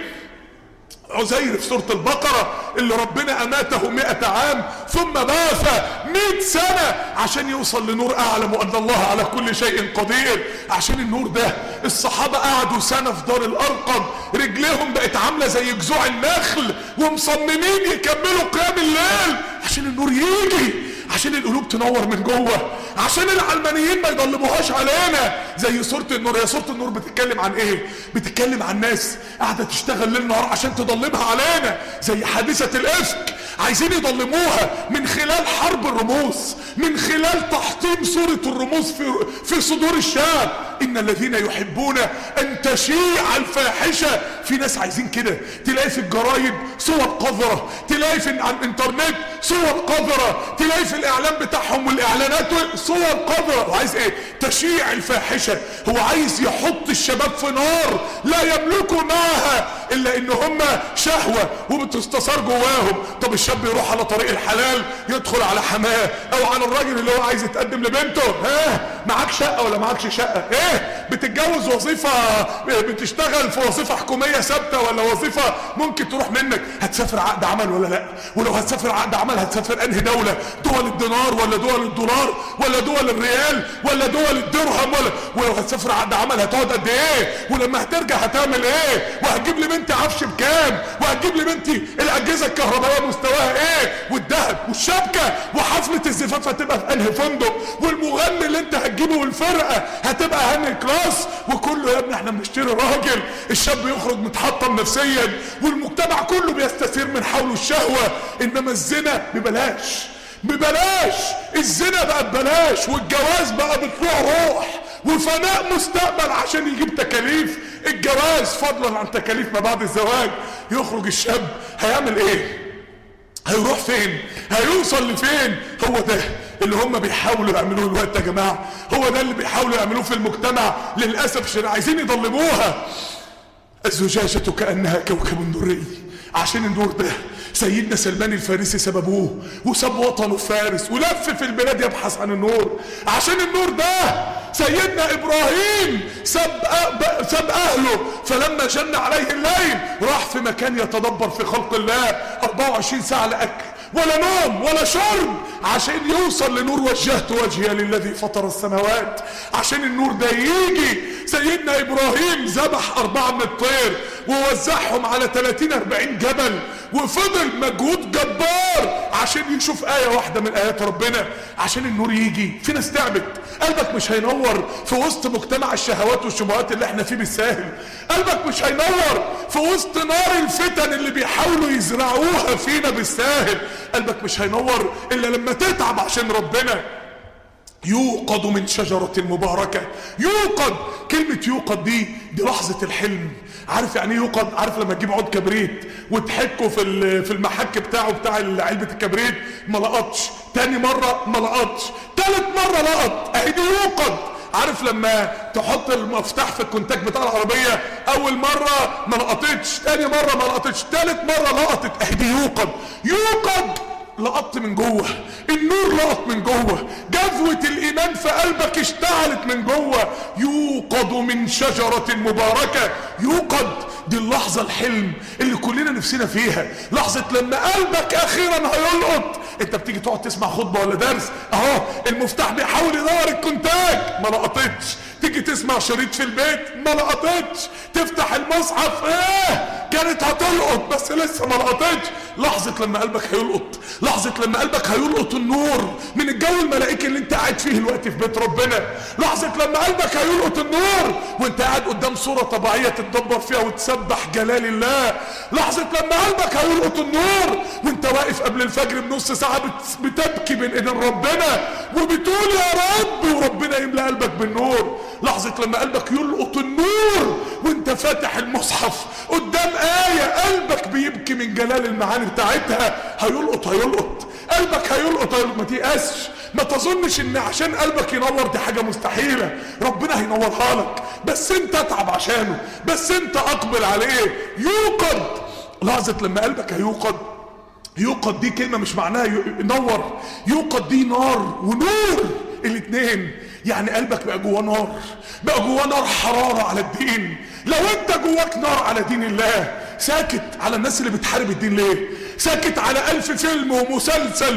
عزير في سورة البقرة اللي ربنا أماته 100 عام ثم بعث 100 سنة عشان يوصل لنور أعلم أن الله على كل شيء قدير. عشان النور ده الصحابة قعدوا سنة في دار الأرقم، رجليهم بقت عاملة زي جذوع النخل ومصممين يكملوا قيام الليل عشان النور يجي، عشان القلوب تنور من جوه، عشان العلمانيين ما يضلموهاش علينا. زي سورة النور. هي سورة النور بتتكلم عن ايه؟ بتتكلم عن ناس قاعدة تشتغل ليل نهار عشان تضلمها علينا، زي حادثة الإفك عايزين يضلموها من خلال حرب الرموز، من خلال تحطيم صورة الرموز في صدور الشعب. إن الذين يحبون أن تشيع الفاحشة، في ناس عايزين كده. تلاقي في الجرايد صور قذرة، تلاقي في على الانترنت صور قذرة، تلاقي في الإعلام بتاعهم والإعلانات صور قذرة. وعايز إيه؟ تشيع الفاحشة. هو عايز يحط الشباب في نار لا يملكوا معها إلا إن هم شهوة وبتستثار جواهم. طب الشاب يروح على طريق الحلال، يدخل على حماه أو على الراجل اللي هو عايز يتقدم لبنته. معاك شقة ولا معاكش شقة؟ بتتجوز وظيفة، بتشتغل في وظيفة حكومية ثابتة ولا وظيفة ممكن تروح منك؟ هتسافر عقد عمل ولا لا؟ ولو هتسافر عقد عمل هتسافر انهي دولة؟ دول الدينار ولا دول الدولار ولا دول الريال ولا دول الدرهم؟ ولو هتسافر عقد عمل هتقعد قد ايه؟ ولما هترجع هتعمل ايه؟ وهتجيب لي بنتي عفش بكام؟ وهتجيب لي بنتي الاجهزة الكهربائية مستواها ايه؟ والذهب والشبكة وحفلة الزفاف هتبقى في انهي فندق؟ والمغني اللي انت هتجيبه والفرقة هتبقى انهي كلاس؟ وكله يا ابني احنا بنشتري راجل. الشاب يخرج متحطم نفسيا والمجتمع كله بيستثير من حوله الشهوة. انما الزنا ببلاش، الزنا بقى ببلاش، والجواز بقى بطلوع روح وفناء مستقبل عشان يجيب تكاليف الجواز فضلا عن تكاليف ما بعد الزواج. يخرج الشاب هيعمل ايه؟ هيروح فين؟ هيوصل لفين؟ هو ده اللي هم بيحاولوا يعملوه الوقت يا جماعة، هو ده اللي بيحاولوا يعملوه في المجتمع للأسف. عايزين يضلموها. الزجاجة كأنها كوكب دري. عشان النور ده سيدنا سلمان الفارسي سببوه وساب وطنه فارس ولف في البلاد يبحث عن النور. عشان النور ده سيدنا ابراهيم ساب اهله، فلما جن عليه الليل راح في مكان يتدبر في خلق الله 24 ساعة لا اكل ولا نوم ولا شرب عشان يوصل لنور وجهت وجهي للذي فطر السماوات. عشان النور ده يجي سيدنا ابراهيم ذبح 4 من الطير ووزعهم على 30-40 جبل، وفضل مجهود جبار عشان يشوف آية واحدة من آيات ربنا. عشان النور يجي في ناس تعبت. قلبك مش هينور في وسط مجتمع الشهوات والشبهات اللي احنا فيه بالساهل. قلبك مش هينور في وسط نار الفتن اللي بيحاولوا يزرعوها فينا بالساهل. قلبك مش هينور الا لما تتعب عشان ربنا. يوقد من شجرة مباركة. يوقد، كلمة يوقد دي لحظة الحلم. عارف يعني ايه يوقد؟ عارف لما تجيب عود كبريت وتحكه في المحك بتاعه بتاع علبة الكبريت ما لقطش، تاني مرة ما لقطش، تالت مرة لقط، اهي دي يوقد. عارف لما تحط المفتاح في الكونتاك بتاع العربية اول مرة ما لقطتش، تاني مرة ما لقطتش، تالت مرة لقطت، اهي دي يوقد. يوقد، لقط من جوه، النور لقط من جوه، جاب جذوة الايمان في قلبك اشتعلت من جوه. يوقد من شجرة مباركة. يوقد دي اللحظة الحلم اللي كلنا نفسنا فيها، لحظة لما قلبك اخيرا هيلقط. انت بتيجي تقعد تسمع خطبة ولا درس، اهو المفتاح بيحاول يدور الكونتاك ما لقطتش، تيجي تسمع شريط في البيت ما لقطتش، تفتح المصحف كانت هتلقط بس لسه ما لقطتش. لحظة لما قلبك هيلقط، لحظة لما قلبك هيلقط النور من الجو الملائكي اللي انت قاعد فيه الوقت في بيت ربنا، لحظة لما قلبك هيلقط النور وانت قاعد قدام صورة طبيعية تتدبر فيها وتسبح جلال الله، لحظة لما قلبك هيلقط النور وانت واقف قبل الفجر بنص ساعة بتبكي بين ايدين ربنا وبتقول يا رب وربنا يملأ قلبك بالنور، لحظة لما قلبك يلقط النور وانت فاتح المصحف قدام آية قلبك بيبكي من جلال المعاني بتاعتها. هيلقط قلبك هيلقط. ما تيأسش، ما تظنش ان عشان قلبك ينور دي حاجة مستحيلة، ربنا هينورها لك بس انت اتعب عشانه، بس انت اقبل عليه. يوقد، لحظة لما قلبك هيوقد. يوقد دي كلمة مش معناها ينور، يوقد دي نار ونور الاتنين، يعني قلبك بقى جواه نار، بقى جواه نار حرارة على الدين. لو انت جواك نار على دين الله، ساكت على الناس اللي بتحارب الدين ليه؟ ساكت على 1000 فيلم ومسلسل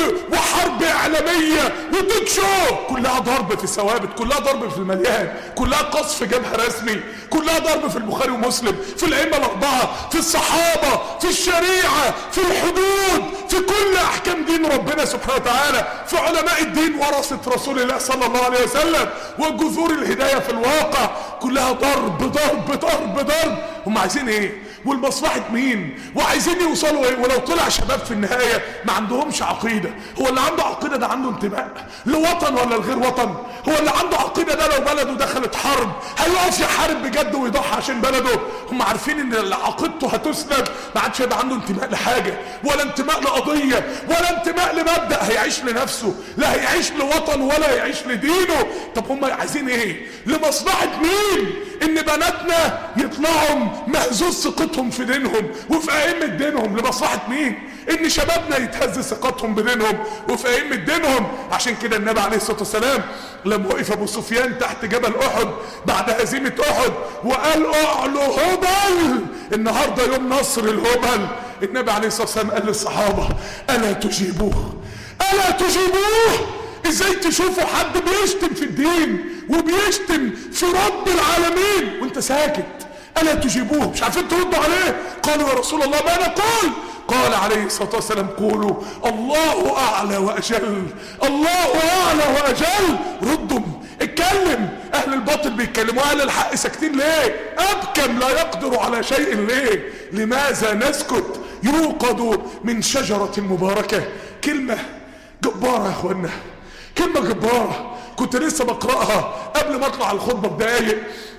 وحرب اعلامية وتوك شو، كلها ضرب في الثوابت، كلها ضرب في المليان، كلها قصف جبهة رسمي، كلها ضرب في البخاري ومسلم، في الائمة الاربعة، في الصحابة، في الشريعة، في الحدود، في كل احكام دين ربنا سبحانه وتعالى، في علماء الدين ورثة رسول الله صلى الله عليه وسلم، وجذور الهداية في الواقع، كلها ضرب ضرب ضرب ضرب. هم عايزين ايه؟ والمصلحة مين؟ وعايزين يوصلوا ايه؟ ولو طلع شباب في النهاية ما عندهمش عقيدة، هو اللي عنده عقيدة ده عنده انتماء لوطن ولا لغير وطن؟ هو اللي عنده عقيدة ده لو بلده دخلت حرب هيقف يحارب بجد ويضحي عشان بلده؟ هم عارفين ان اللي عقيدته هتسلب ما عادش هيبقى عنده انتماء لحاجة، ولا انتماء لقضية، ولا انتماء لمبدأ هيعيش لنفسه، لا هيعيش لوطن ولا هيعيش لدينه. طب هم عايزين ايه؟ لمصلحة مين؟ ان بناتنا يطلعوا مهزوز ثقتهم في دينهم وفي ائمة دينهم. لمصلحة مين؟ ان شبابنا يتهز ثقتهم بدينهم وفي ائمة دينهم. عشان كده النبي عليه الصلاة والسلام لما وقف ابو سفيان تحت جبل احد بعد هزيمة احد وقال اعلو هبل، النهاردة يوم نصر الهبل، النبي عليه الصلاة والسلام قال للصحابة الا تجيبوه؟ الا تجيبوه؟ ازاي تشوفوا حد بيشتم في الدين وبيشتم في رب العالمين وانت ساكت؟ الا تجيبوه؟ مش عارفين تردوا عليه؟ قالوا يا رسول الله ما نقول؟ قال عليه الصلاة والسلام قولوا الله اعلى واجل، الله اعلى واجل. ردوا، اتكلم. اهل الباطل بيتكلموا، اهل الحق ساكتين ليه؟ ابكم لا يقدروا على شيء ليه؟ لماذا نسكت؟ يوقد من شجرة مباركة. كلمة جبارة يا اخوانا، كلمة جبارة. كنت لسه بقرأها قبل ما اطلع الخطبة بدقايق،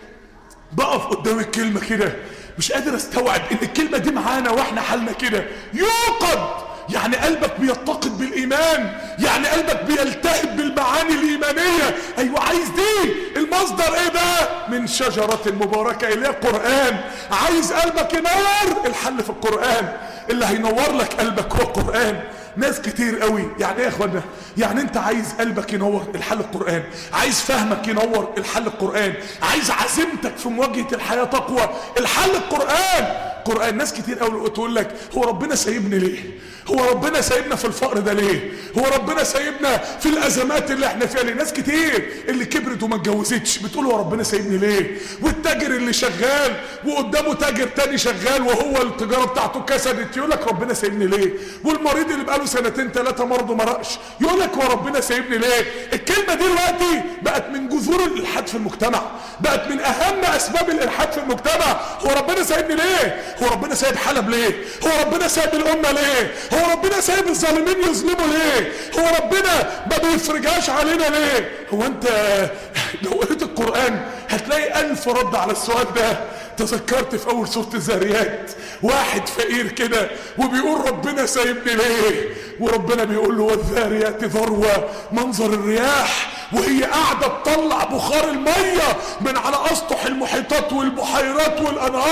بقف قدام الكلمة كده مش قادر استوعب ان الكلمة دي معانا واحنا حالنا كده. يوقد يعني قلبك بيتقد بالايمان، يعني قلبك بيلتهب بالمعاني الايمانية. ايوه عايز دي. المصدر ايه ده؟ من شجرة مباركة اللي هي القرآن. عايز قلبك ينور؟ الحل في القرآن. اللي هينور لك قلبك هو القرآن. ناس كتير قوي، يعني ايه يا اخوانا؟ يعني انت عايز قلبك ينور؟ الحل القرآن. عايز فهمك ينور؟ الحل القرآن. عايز عزيمتك في مواجهة الحياة تقوى؟ الحل القرآن. قرآن. ناس كتير قوي تقول لك هو ربنا سايبني ليه؟ هو ربنا سايبنا في الفقر ده ليه؟ هو ربنا سايبنا في الازمات اللي احنا فيها ليه؟ ناس كتير اللي كبرت وما اتجوزتش بتقول هو ربنا سايبني ليه؟ والتاجر اللي شغال وقدامه تاجر تاني شغال وهو التجاره بتاعته كسدت يقول لك ربنا سايبني ليه؟ والمريض اللي بقاله سنتين ثلاثه مرضه ما رقش يقول لك هو ربنا سايبني ليه؟ الكلمه دي دلوقتي بقت من جذور الالحاد في المجتمع، بقت من اهم اسباب الالحاد في المجتمع. هو ربنا سايبني ليه؟ هو ربنا سايب حلب ليه؟ هو ربنا سايب الامه ليه؟ هو ربنا سايب الظالمين يظلموا ليه؟ هو ربنا ما بيفرجاش علينا ليه؟ هو انت لو قريت القرآن هتلاقي 1000 رد على السؤال ده. تذكرت في اول سورة الذاريات واحد فقير كده وبيقول ربنا سايبني ليه؟ وربنا بيقول له والذاريات ذروة، منظر الرياح وهي قاعدة تطلع بخار المية من على اسطح المحيطات والبحيرات والانهار،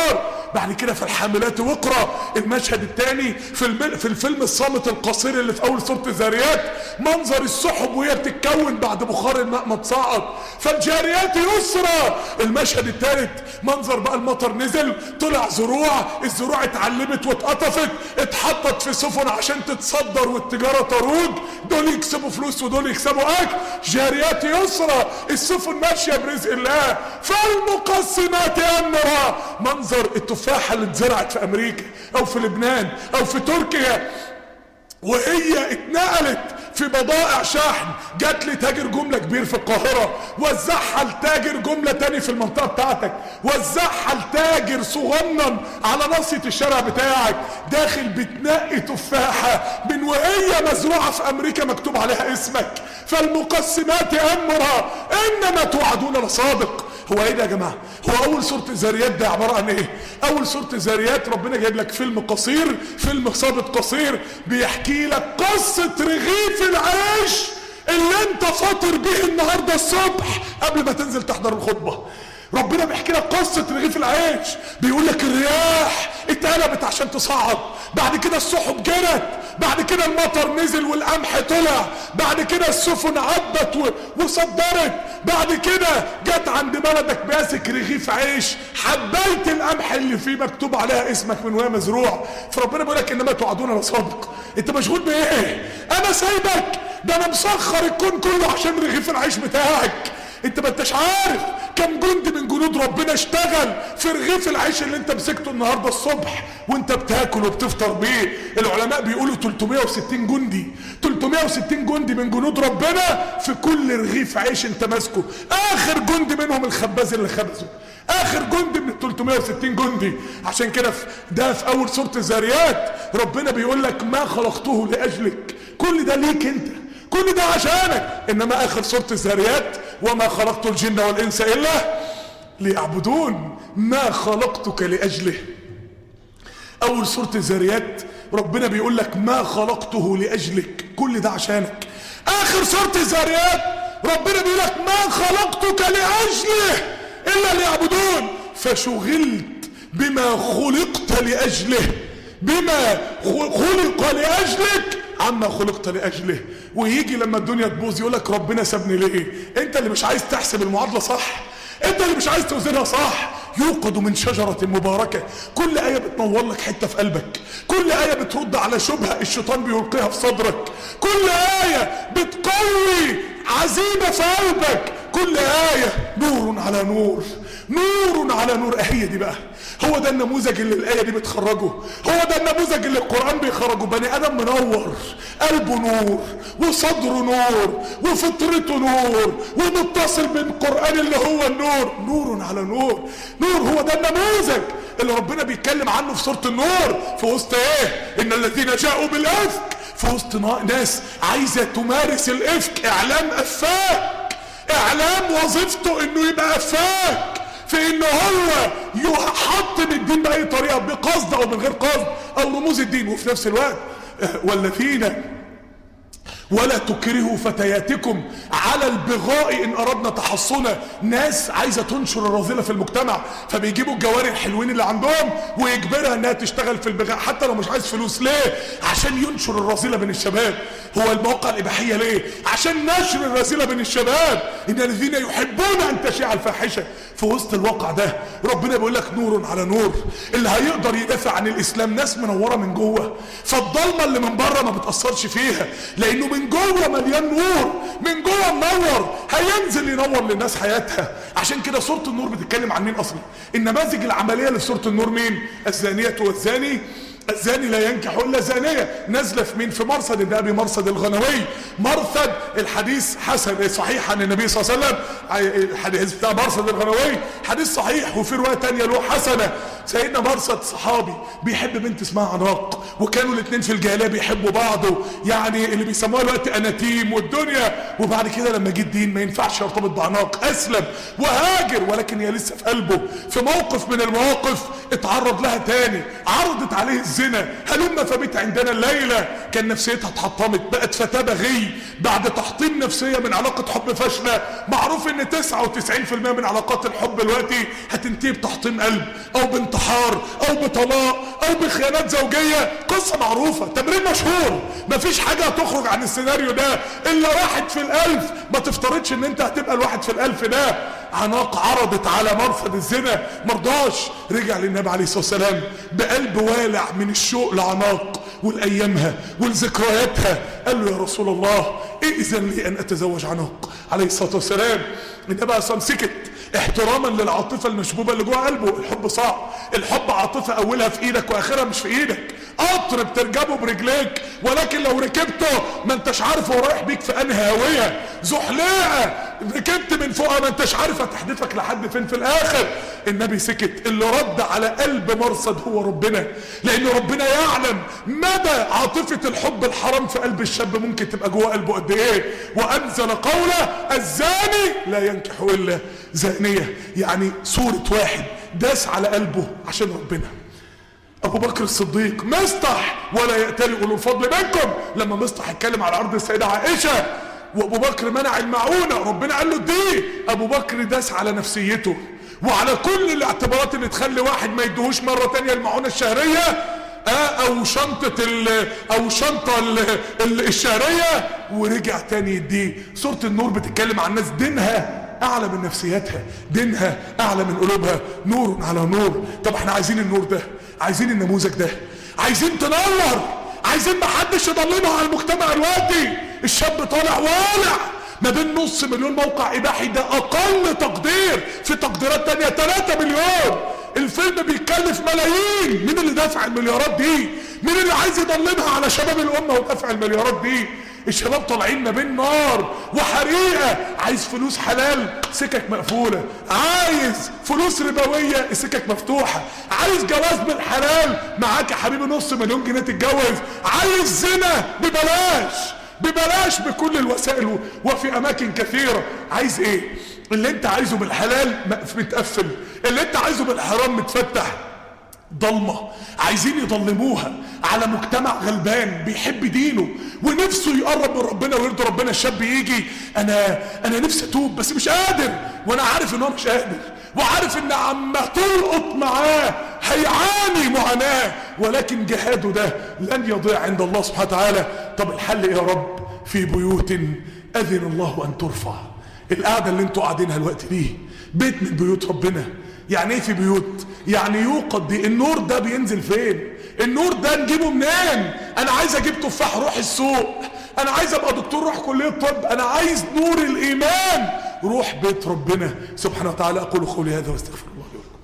بعد كده في الحاملات وقرا. المشهد الثاني في الفيلم الصامت القصير اللي في اول سورة الذاريات، منظر السحب وهي بتتكون بعد بخار الماء ما تصعد، فالجاريات يسرا. المشهد الثالث منظر بقى المطر نزل، طلع زروع، الزروع اتعلمت واتقطفت، اتحطت في سفن عشان تتصدر والتجارة تروج، دول يكسبوا فلوس ودول يكسبوا اكل. جاريات يسرا، السفن ماشية برزق الله. فالمقسمات امرا، منظر التفاحة اللي اتزرعت في امريكا او في لبنان او في تركيا وهي اتنقلت في بضائع شحن، جات لي تاجر جملة كبير في القاهرة، وزعها لتاجر جملة تاني في المنطقة بتاعتك، وزعها لتاجر صغنن على ناصية الشارع بتاعك، داخل بتنقي تفاحة من وهي مزروعة في امريكا مكتوب عليها اسمك. فالمقسمات امرا انما توعدون لصادق. هو ايه ده يا جماعه؟ هو اول سوره الذاريات ده عباره عن ايه؟ اول سوره الذاريات ربنا جايب لك فيلم قصير، فيلم صامت قصير بيحكي لك قصه رغيف العيش اللي انت فاطر بيه النهارده الصبح قبل ما تنزل تحضر الخطبه. ربنا بيحكي لك قصه رغيف العيش، بيقول لك الرياح اتقلبت عشان تصعد، بعد كده السحب جرت، بعد كده المطر نزل والقمح طلع، بعد كده السفن عبت وصدرت، بعد كده جت عند بلدك ماسك رغيف عيش، حبيت القمح اللي فيه مكتوب عليها اسمك من وهي مزروع. فربنا بيقول لك انما توعدون لصادق. انت مشغول بايه؟ انا سايبك، ده انا مسخر الكون كله عشان رغيف العيش بتاعك. انت ما انتش عارف كم جندي من جنود ربنا اشتغل في رغيف العيش اللي انت مسكته النهارده الصبح وانت بتاكل وبتفطر بيه. العلماء بيقولوا 360 جندي، 360 جندي من جنود ربنا في كل رغيف عيش انت ماسكه. اخر جندي منهم الخباز اللي خبزه، اخر جندي من 360 جندي. عشان كده ده في اول سورة الذاريات ربنا بيقول لك ما خلقته لاجلك، كل ده ليك انت، كل ده عشانك. انما اخر سورة الذاريات وما خلقت الجن والانس الا ليعبدون، ما خلقتك لاجله. اول سورة الذاريات ربنا بيقول لك ما خلقته لاجلك، كل ده عشانك. اخر سورة الذاريات ربنا بيقول لك ما خلقتك لاجله الا ليعبدون، فشغلت بما خلقت لاجله، بما خلق لاجلك عما خلقت لاجله. ويجي لما الدنيا تبوظ يقول لك ربنا سابني ليه؟ انت اللي مش عايز تحسب المعادله صح، انت اللي مش عايز توزنها صح. يوقد من شجره مباركه، كل ايه بتنور لك حته في قلبك، كل ايه بترد على شبهه الشيطان بيلقيها في صدرك، كل ايه بتقوي عزيمه في قلبك، كل ايه نور على نور، نور على نور. هي دي بقى، هو ده النموذج اللي الآية دي بتخرجه، هو ده النموذج اللي القرآن بيخرجه. بني آدم منور، قلبه نور وصدره نور وفطرته نور ومتصل بالقرآن اللي هو النور، نور على نور، نور. هو ده النموذج اللي ربنا بيتكلم عنه في سورة النور. في وسط ايه؟ ان الذين جاءوا بالافك، في وسط ناس عايزة تمارس الافك، اعلام افاك، اعلام وظيفته انه يبقى افاك، في انه هو يحطم الدين باي طريقه، بقصد او من غير قصد، او رموز الدين. وفي نفس الوقت والذين ولا تكرهوا فتياتكم على البغاء ان اردنا تحصنا. ناس عايزه تنشر الرذيله في المجتمع، فبيجيبوا الجواري الحلوين اللي عندهم ويجبرها انها تشتغل في البغاء حتى لو مش عايز فلوس. ليه؟ عشان ينشر الرذيله بين الشباب. هو المواقع الاباحيه ليه؟ عشان نشر الرذيله بين الشباب. ان الذين يحبون ان تشيع الفاحشه. في وسط الواقع ده ربنا بيقول لك نور على نور. اللي هيقدر يدافع عن الاسلام ناس منوره من جوه، فالضلمه اللي من بره ما بتاثرش فيها، لانه من جوه مليان نور، من جوه منور، هينزل ينور للناس حياتها. عشان كده سورة النور بتتكلم عن مين اصلا؟ النماذج العملية لسورة النور مين؟ الزانية والزاني، الزاني لا ينكح الا زانية. نازله في مين؟ في مرصد بن ابي مرصد الغنوي. مرصد الحديث حسن صحيح عن النبي صلى الله عليه وسلم، الحديث بتاع مرصد الغنوي حديث صحيح، وفي روايه ثانيه له حسنه. سيدنا مرصد صحابي بيحب بنت اسمها عناق، وكانوا الاثنين في الجاهليه بيحبوا بعض، يعني اللي بيسموها الوقت اناتيم والدنيا. وبعد كده لما جه الدين ما ينفعش يرتبط بعناق، اسلم وهاجر، ولكن هي لسه في قلبه. في موقف من المواقف اتعرض لها تاني، عرضت عليه الزنا، هلم فبيت عندنا الليلة. كان نفسيتها اتحطمت، بقت فتاة بغي بعد تحطيم نفسية من علاقة حب فاشلة. معروف ان 99% من علاقات الحب دلوقتي هتنتهي بتحطيم قلب او بانتحار او بطلاق او بخيانات زوجية. قصة معروفة، تمرين مشهور، مفيش حاجة هتخرج عن السيناريو ده الا 1 في ال1000. ما تفترضش ان انت هتبقى ال1 في ال1000 ده. عناق عرضت على مرصد الزنا، مرضاش، رجع للنبي عليه الصلاة والسلام بقلب والع من الشوق لعناق ولأيامها ولذكرياتها. قال له يا رسول الله ائذن لي ان اتزوج عناق عليه الصلاة والسلام. النبي عليه الصلاة والسلام سكت احتراما للعاطفة المشبوبة اللي جوه قلبه. الحب صعب، الحب عاطفة اولها في ايدك واخرها مش في ايدك. قطر بتركبه برجليك ولكن لو ركبته ما انتش عارف هو رايح بيك في انهي هوية. زحليقة ركبت من فوقها ما انتش عارف هتحدفك لحد فين في الاخر. النبي سكت. اللي رد على قلب مرصد هو ربنا، لان ربنا يعلم مدى عاطفة الحب الحرام في قلب الشاب ممكن تبقى جوه قلبه قد ايه. وانزل قوله الزاني لا ينكح الا زانية. يعني صورة واحد داس على قلبه عشان ربنا. ابو بكر الصديق مصطح ولا يأتلي اولو الفضل منكم. لما مصطح اتكلم على عرض السيدة عائشة وابو بكر منع المعونة، ربنا قال له اديه. ابو بكر داس على نفسيته وعلى كل الاعتبارات اللي تخلي واحد ما يدهوش مرة تانية المعونة الشهرية او شنطة الشهرية، ورجع تاني يديه. سورة النور بتتكلم عن ناس دينها اعلى من نفسياتها، دينها اعلى من قلوبها، نور على نور. طب احنا عايزين النور ده، عايزين النموذج ده، عايزين تنور، عايزين محدش يضلمها على المجتمع دلوقتي. الشاب طالع والع ما بين 500,000 موقع اباحي، ده اقل تقدير. في تقديرات تانية 3 مليون. الفيلم بيتكلف ملايين. مين اللي دافع المليارات دي؟ مين اللي عايز يضلمها على شباب الامه ودافع المليارات دي؟ الشباب طالعين ما بين نار وحريقه. عايز فلوس حلال، سكك مقفوله. عايز فلوس ربويه، السكك مفتوحه. عايز جواز بالحلال، معاك يا حبيبي 500,000 جنيه تتجوز. عايز زنا ببلاش بكل الوسائل وفي اماكن كثيره. عايز ايه؟ اللي انت عايزه بالحلال متقفل، اللي انت عايزه بالحرام متفتح. ضلمة عايزين يضلموها على مجتمع غلبان بيحب دينه ونفسه يقرب من ربنا ويرضي ربنا. الشاب يجي انا نفسي اتوب بس مش قادر، وانا عارف ان هو مش قادر، وعارف ان عما تلقط معاه هيعاني معاناة، ولكن جهاده ده لن يضيع عند الله سبحانه وتعالى. طب الحل ايه يا رب؟ في بيوت اذن الله ان ترفع. القعدة اللي انتوا قاعدينها الوقت دي بيت من بيوت ربنا. يعني ايه في بيوت؟ يعني يوقد دي. النور ده بينزل فين؟ النور ده نجيبه منين؟ انا عايز اجيب تفاح روح السوق، انا عايز ابقى دكتور روح كلية طب، انا عايز نور الايمان روح بيت ربنا سبحانه وتعالى. اقول قولي هذا واستغفر الله لي ولكم.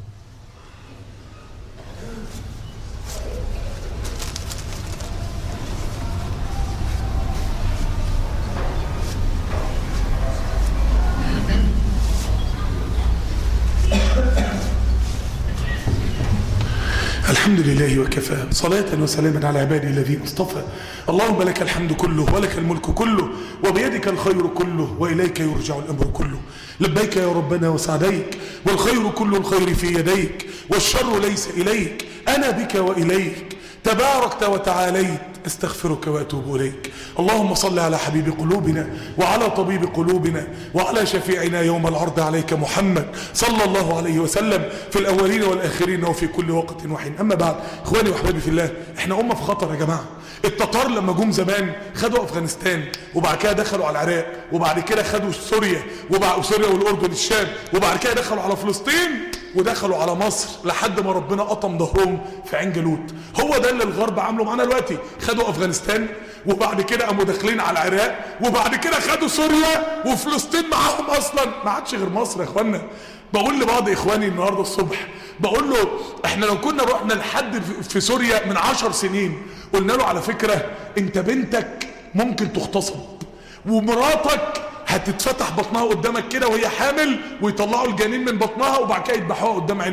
الحمد لله وكفى، صلاة وسلاما على عباده الذين اصطفى. اللهم لك الحمد كله ولك الملك كله وبيدك الخير كله وإليك يرجع الأمر كله. لبيك يا ربنا وسعديك، والخير كل الخير في يديك، والشر ليس إليك، أنا بك وإليك، تباركت وتعاليت، استغفرك واتوب اليك. اللهم صل على حبيب قلوبنا وعلى طبيب قلوبنا وعلى شفيعنا يوم العرض عليك محمد صلى الله عليه وسلم في الاولين والاخرين وفي كل وقت وحين. اما بعد، اخواني واحبابي في الله، احنا امه في خطر يا جماعه. التتار لما جم زمان خدوا افغانستان، وبعد كده دخلوا على العراق، وبعد كده خدوا سوريا والاردن الشام، وبعد كده دخلوا على فلسطين ودخلوا على مصر لحد ما ربنا قطم ظهرهم في عين جالوت. هو ده اللي الغرب عامله معانا دلوقتي. خدوا افغانستان وبعد كده قاموا داخلين على العراق، وبعد كده خدوا سوريا وفلسطين معاهم. اصلا ما عادش غير مصر يا اخوانا. بقول لبعض اخواني النهارده الصبح، بقول له احنا لو كنا رحنا لحد في سوريا من 10 سنين قلنا له على فكره انت بنتك ممكن تغتصب ومراتك هتتفتح بطنها قدامك كده وهي حامل، ويطلعوا الجنين من بطنها وبعد كده يذبحوها قدام عينيك،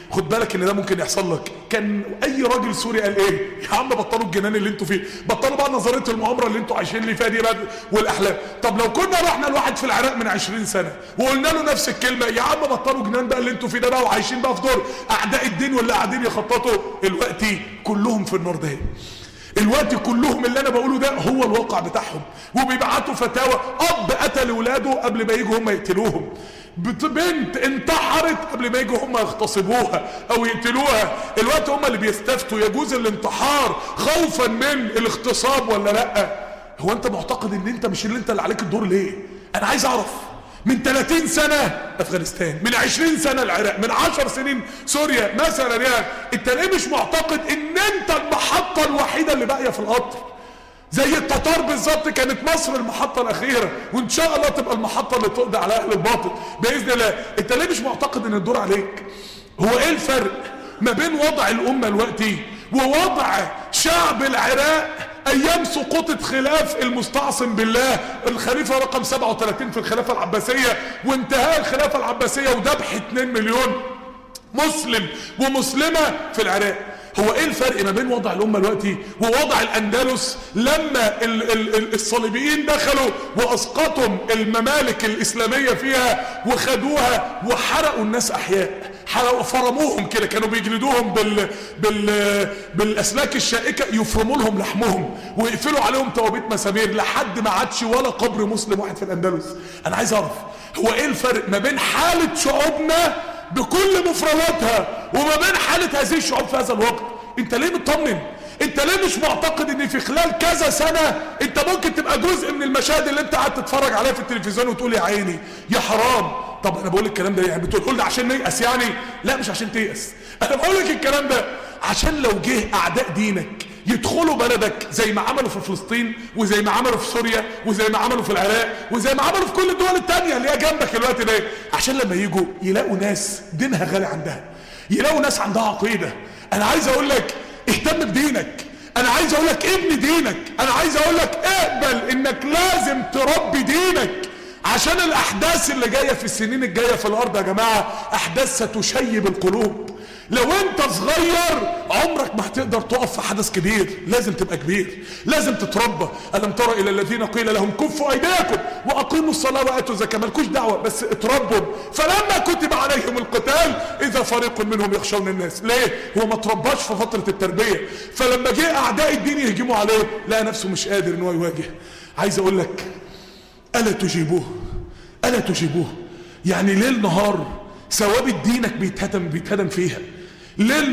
خد بالك ان ده ممكن يحصل لك. كان اي راجل سوري قال ايه؟ يا عم بطلوا الجنان اللي انتوا فيه، بطلوا بقى نظريه المؤامره اللي انتوا عايشين لي فيها دي والاحلام. طب لو كنا رحنا لواحد في العراق من 20 سنه وقلنا له نفس الكلمه، يا عم بطلوا جنان بقى اللي انتوا فيه ده بقى، وعايشين بقى في دور اعداء الدين واللي قاعدين يخططوا، دلوقتي كلهم في النار ده. الوقت كلهم اللي انا بقوله ده هو الواقع بتاعهم، وبيبعتوا فتاوى. اب قتل ولاده قبل ما يجوا هم يقتلوهم، بنت انتحرت قبل ما يجوا هم يغتصبوها او يقتلوها. الوقت هم اللي بيستفتوا يجوز الانتحار خوفا من الاغتصاب ولا لا. هو انت معتقد ان انت مش اللي عليك الدور ليه؟ انا عايز اعرف. من 30 سنة افغانستان، من 20 سنة العراق، من 10 سنين سوريا مثلا، يعني انت ليه مش معتقد ان انت المحطة الوحيدة اللي باقية في القطر؟ زي التتار بالظبط، كانت مصر المحطة الأخيرة، وإن شاء الله تبقى المحطة اللي تقضي على أهل الباطل بإذن الله. أنت ليه مش معتقد إن الدور عليك؟ هو إيه الفرق ما بين وضع الأمة الوقتي ووضع شعب العراق أيام سقوط خلاف المستعصم بالله، الخليفة رقم 37 في الخلافة العباسية، وانتهاء الخلافة العباسية وذبح 2 مليون مسلم ومسلمة في العراق؟ هو ايه الفرق ما بين وضع الامه دلوقتي ووضع الاندلس لما الصليبيين دخلوا واسقطوا الممالك الاسلاميه فيها وخدوها وحرقوا الناس احياء، فرموهم كده، كانوا بيجلدوهم بالاسلاك الشائكه، يفرموا لهم لحمهم ويقفلوا عليهم توابيت مسامير لحد ما عادش ولا قبر مسلم واحد في الاندلس. انا عايز اعرف هو ايه الفرق ما بين حاله شعوبنا بكل مفرداتها وما بين حالة هذه الشعوب في هذا الوقت؟ انت ليه مطمن؟ انت ليه مش معتقد ان في خلال كذا سنة انت ممكن تبقى جزء من المشاهد اللي انت قاعد تتفرج عليها في التلفزيون وتقول يا عيني يا حرام؟ طب انا بقول الكلام ده يعني بتقول ده عشان نيأس يعني؟ لا مش عشان تيأس، انا بقول لك الكلام ده عشان لو جه اعداء دينك يدخلوا بلدك زي ما عملوا في فلسطين وزي ما عملوا في سوريا وزي ما عملوا في العراق وزي ما عملوا في كل الدول التانية اللي هي جنبك الوقت ده، عشان لما يجوا يلاقوا ناس دينها غالي عندها، يلاقوا ناس عندها عقيدة. انا عايز اقول لك اهتم بدينك، انا عايز اقول لك ابني دينك، انا عايز اقول لك اقبل انك لازم تربي دينك، عشان الاحداث اللي جاية في السنين الجاية في الارض يا جماعة احداث ستشيب القلوب. لو انت صغير عمرك ما هتقدر تقف في حدث كبير، لازم تبقى كبير، لازم تتربى. ألم ترى إلى الذين قيل لهم كفوا أيديكم وأقيموا الصلاة وآتوا الزكاة، مالكوش دعوة بس اتربوا. فلما كتب عليهم القتال إذا فريق منهم يخشون الناس. ليه؟ هو ما ترباش في فترة التربية، فلما جه أعداء الدين يهجموا عليه لقى نفسه مش قادر إن هو يواجه. عايز أقول لك ألا تجيبوه؟ ألا تجيبوه؟ يعني ليل نهار ثوابت دينك بيتهدم فيها، ليل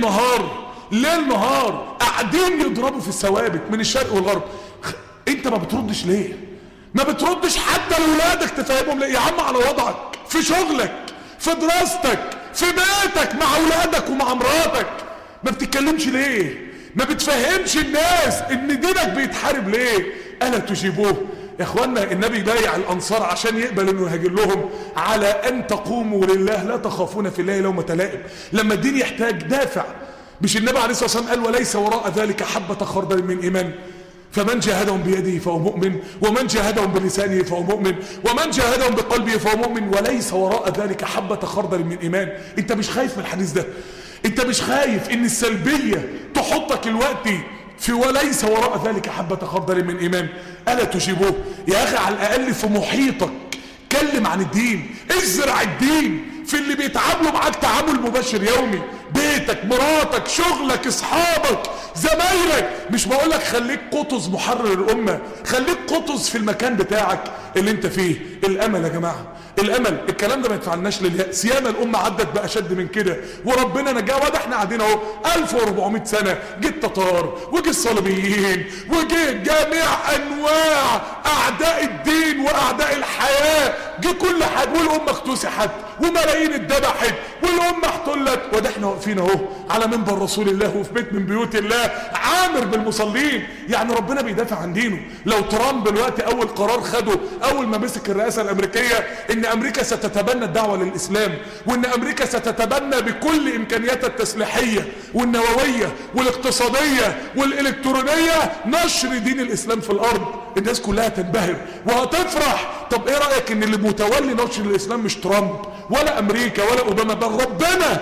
نهار قاعدين يضربوا في الثوابت من الشرق والغرب. انت ما بتردش ليه؟ ما بتردش حتى لاولادك تفهمهم ليه؟ يا عم على وضعك، في شغلك، في دراستك، في بيتك مع اولادك ومع مراتك، ما بتتكلمش ليه؟ ما بتفهمش الناس ان دينك بيتحارب ليه؟ ألا تجيبوه؟ يا اخوانا النبي بايع الانصار عشان يقبل انه يهاجر لهم على ان تقوموا لله لا تخافون في الله لومة لائم. لما الدين يحتاج دافع، مش النبي عليه الصلاه والسلام قال وليس وراء ذلك حبة خردل من ايمان؟ فمن جاهدهم بيده فهو مؤمن، ومن جاهدهم بلسانه فهو مؤمن، ومن جاهدهم بقلبه فهو مؤمن، وليس وراء ذلك حبة خردل من ايمان. انت مش خايف من الحديث ده؟ انت مش خايف ان السلبية تحطك الوقت في وليس وراء ذلك حبة خردل من ايمان؟ ألا تجيبوه؟ يا اخي على الاقل في محيطك كلم عن الدين، ازرع الدين في اللي بيتعاملوا معاك تعامل مباشر يومي، بيتك، مراتك، شغلك، اصحابك، زمايلك. مش بقولك خليك قطز محرر الامة، خليك قطز في المكان بتاعك اللي انت فيه. الامل يا جماعة، الامل، الكلام ده ما يدفعناش لليأس. ياما الامة عدت باشد من كده وربنا نجاها، وده احنا قاعدين اهو 1400 سنة، جه التتار وجه الصليبيين وجه جميع انواع اعداء الدين واعداء الحياة، جه كل حاجة، والامة اختسحت وملايين اتذبحت والامة احتلت، وده احنا واقفين اهو على منبر رسول الله وفي بيت من بيوت الله عامر بالمصلين. يعني ربنا بيدافع عن دينه. لو ترامب دلوقتي اول قرار خده اول ما مسك الرئاسة الامريكية ان امريكا ستتبنى الدعوة للاسلام، وان امريكا ستتبنى بكل امكانياتها التسليحية والنووية والاقتصادية والالكترونية نشر دين الاسلام في الارض، الناس كلها تنبهر وهتفرح. طب ايه رأيك ان اللي متولي نشر الاسلام مش ترامب ولا امريكا ولا اوباما، بل ربنا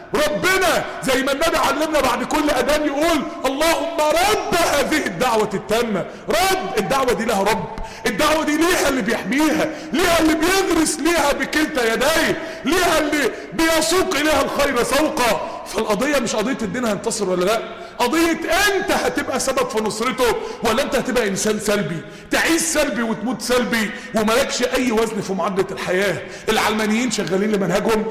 ربنا زي ما النبي علمنا بعد كل اذان يقول اللهم رب هذه الدعوة التامة. رب الدعوة دي لها رب، الدعوة دي ليها اللي بيحميها، ليها اللي بيغرس ليها بكلتا يديه، ليها اللي بيسوق اليها الخير سوقا. فالقضية مش قضية الدين هينتصر ولا لا، قضية انت هتبقى سبب في نصرته ولا انت هتبقى انسان سلبي تعيش سلبي وتموت سلبي وملكش اي وزن في معادلة الحياة. العلمانيين شغالين لمنهجهم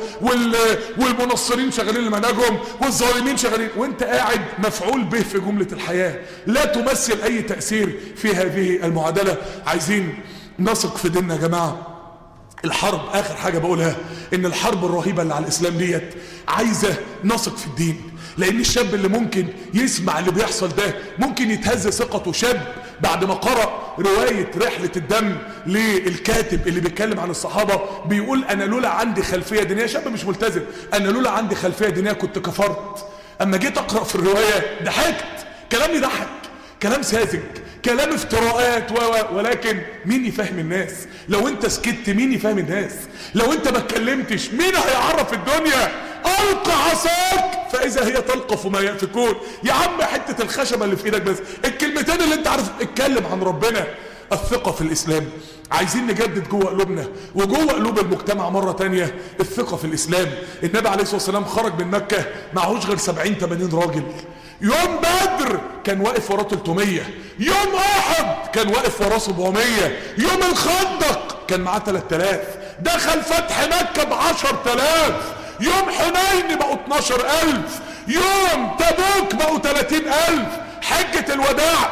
والمنصرين شغالين لمنهجهم والظالمين شغالين، وانت قاعد مفعول به في جملة الحياة، لا تمثل اي تأثير في هذه المعادلة. عايزين نثق في ديننا يا جماعة. الحرب اخر حاجة بقولها ان الحرب الرهيبة اللي على الاسلام ديت عايزة نثق في الدين، لان الشاب اللي ممكن يسمع اللي بيحصل ده ممكن يتهز ثقته. شاب بعد ما قرأ رواية رحلة الدم للكاتب اللي بيتكلم عن الصحابة بيقول انا لولا عندي خلفية دينية، شاب مش ملتزم، انا لولا عندي خلفية دينية كنت كفرت. اما جيت اقرأ في الرواية ضحكت، كلام يضحك، كلام ساذج، كلام افتراءات ولكن مين يفهم الناس؟ لو انت سكت مين يفهم الناس؟ لو انت ما اتكلمتش مين هيعرف الدنيا؟ القى عصاك فاذا هي تلقف ما يأفكون. يا عم حتة الخشبة اللي في ايدك بس، الكلمتين اللي انت عارف اتكلم عن ربنا. الثقة في الاسلام عايزين نجدد جوه قلوبنا وجوه قلوب المجتمع مرة تانية الثقة في الاسلام. النبي عليه الصلاة والسلام خرج من مكة معهوش غير 70-80 راجل. يوم بدر كان واقف وراه 300، يوم احد كان واقف وراه 700، يوم الخندق كان معاه 3000، دخل فتح مكة ب10,000، يوم حنين بقوا 12,000، يوم تبوك بقوا 30,000، حجة الوداع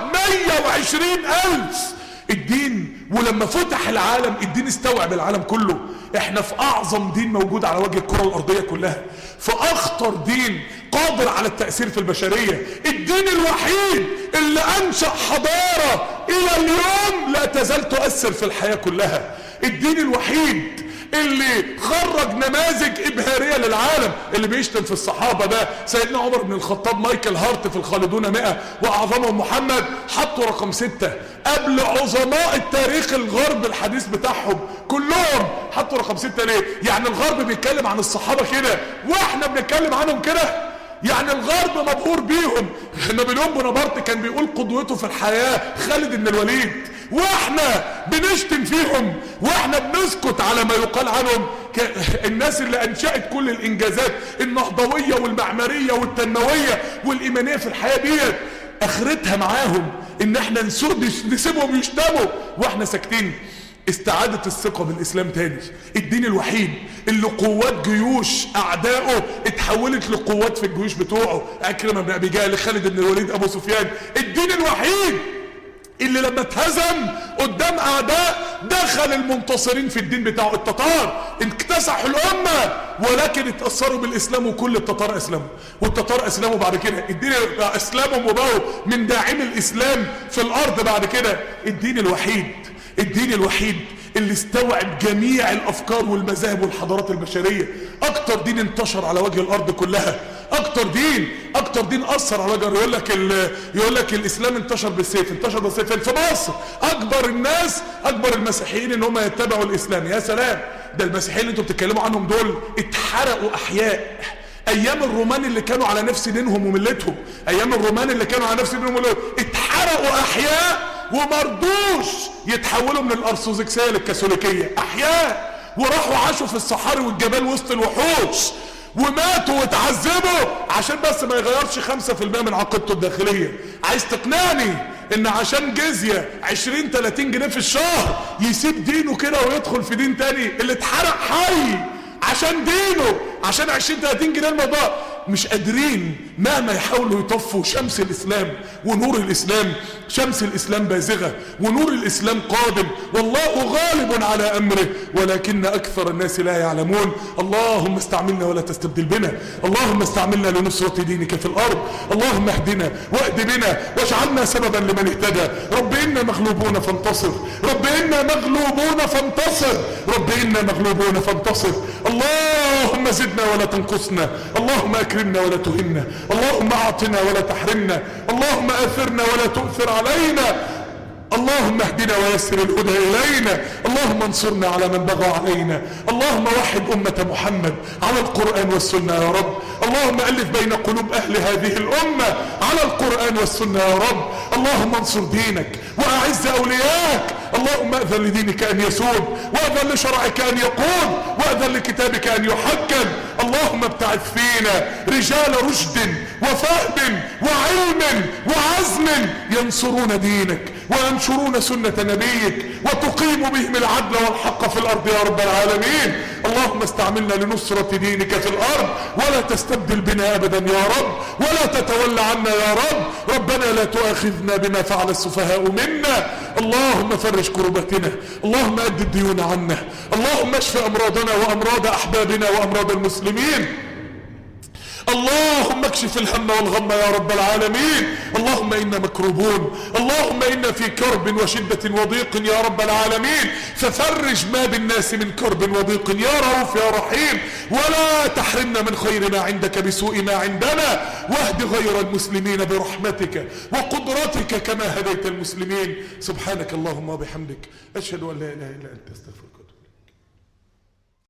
120,000. الدين ولما فتح العالم الدين استوعب العالم كله. احنا في اعظم دين موجود على وجه الكرة الارضية كلها، في اخطر دين قادر على التأثير في البشرية، الدين الوحيد اللي انشأ حضارة الى اليوم لا تزال تؤثر في الحياة كلها، الدين الوحيد اللي خرج نماذج ابهارية للعالم. اللي بيشتم في الصحابة ده سيدنا عمر بن الخطاب، مايكل هارت في الخالدون 100 واعظمهم محمد حطوا رقم 6 قبل عظماء التاريخ الغرب الحديث بتاعهم كلهم. حطوا رقم 6 ليه؟ يعني الغرب بيتكلم عن الصحابة كده واحنا بنتكلم عنهم كده؟ يعني الغرب مبهور بيهم. نابليون بونابرت كان بيقول قدوته في الحياة خالد بن الوليد، واحنا بنشتم فيهم واحنا بنسكت على ما يقال عنهم. الناس اللي انشأت كل الانجازات النهضوية والمعمارية والتنموية والايمانية في الحياة ديت اخرتها معاهم ان احنا نسيبهم يشتموا واحنا ساكتين. استعادة الثقة بالاسلام تاني، الدين الوحيد اللي قوات جيوش اعدائه اتحولت لقوات في الجيوش بتوعه، عكرمة بن ابي جهل، خالد بن الوليد، ابو سفيان. الدين الوحيد اللي لما اتهزم قدام اعداء دخل المنتصرين في الدين بتاعه. التتار اكتسحوا الامة ولكن اتأثروا بالاسلام وكل التتار اسلموا، والتتار اسلموا بعد كده، الدين اسلمهم وبقوا من داعم الاسلام في الارض بعد كده. الدين الوحيد اللي استوعب جميع الافكار والمذاهب والحضارات البشرية، اكتر دين انتشر على وجه الارض كلها، اكتر دين اثر على وجه. يقول لك الاسلام انتشر بالسيف في مصر. اكبر المسيحيين ان هم يتبعوا الاسلام. يا سلام، ده المسيحيين اللي انتوا بتتكلموا عنهم دول اتحرقوا احياء ايام الرومان اللي كانوا على نفس دينهم وملتهم، اتحرقوا احياء ومرضوش يتحولوا من الارثوذكسيه للكاثوليكيه، احياء وراحوا عاشوا في الصحاري والجبال وسط الوحوش وماتوا واتعذبوا عشان بس ما يغيرش 5% من عقيدته الداخليه. عايز تقنعني ان عشان جزية 20-30 جنيه في الشهر يسيب دينه كده ويدخل في دين تاني اللي اتحرق حي عشان دينه، عشان 20-30 جنيه؟ الموضوع مش قادرين مهما يحاولوا يطفوا شمس الاسلام ونور الاسلام. شمس الاسلام بازغة ونور الاسلام قادم، والله غالب على امره ولكن اكثر الناس لا يعلمون. اللهم استعملنا ولا تستبدل بنا، اللهم استعملنا لنصرة دينك في الارض، اللهم اهدنا واهد بنا واجعلنا سببا لمن اهتدى. رب إنا مغلوبون فانتصر، رب إنا مغلوبون فانتصر، رب إنا مغلوبون فانتصر. اللهم زدنا ولا تنقصنا، اللهم اكرمنا ولا تهنا، اللهم اعطنا ولا تحرمنا، اللهم اثرنا ولا تؤثر علينا. اللهم اهدنا ويسر الهدى إلينا. اللهم انصرنا على من بغى علينا. اللهم وحد أمة محمد على القرآن والسنة يا رب. اللهم ألف بين قلوب أهل هذه الأمة على القرآن والسنة يا رب. اللهم انصر دينك وأعز أولياءك. اللهم أذن لدينك أن يسود، وأذن لشرعك أن يقود، وأذن لكتابك أن يحكم. اللهم ابتعث فينا رجال رشد وفهم وعلم وعزم ينصرون دينك وينشرون سنة نبيك وتقيم بهم العدل والحق في الأرض يا رب العالمين. اللهم استعملنا لنصرة دينك في الأرض، ولا تستبدل بنا أبدا يا رب، ولا تتولى عنا يا رب. ربنا لا تؤاخذنا بما فعل السفهاء منا. اللهم فرج كربتنا، اللهم أد الديون عنا، اللهم اشف أمراضنا وأمراض أحبابنا وأمراض المسلمين. اللهم اكشف الهم والغم يا رب العالمين. اللهم إنا مكروبون، اللهم إنا في كرب وشدة وضيق يا رب العالمين، ففرج ما بالناس من كرب وضيق يا رؤوف يا رحيم. ولا تحرمنا من خير ما عندك بسوء ما عندنا، واهد غير المسلمين برحمتك وقدرتك كما هديت المسلمين. سبحانك اللهم وبحمدك، أشهد أن لا إله إلا أنت، أستغفرك.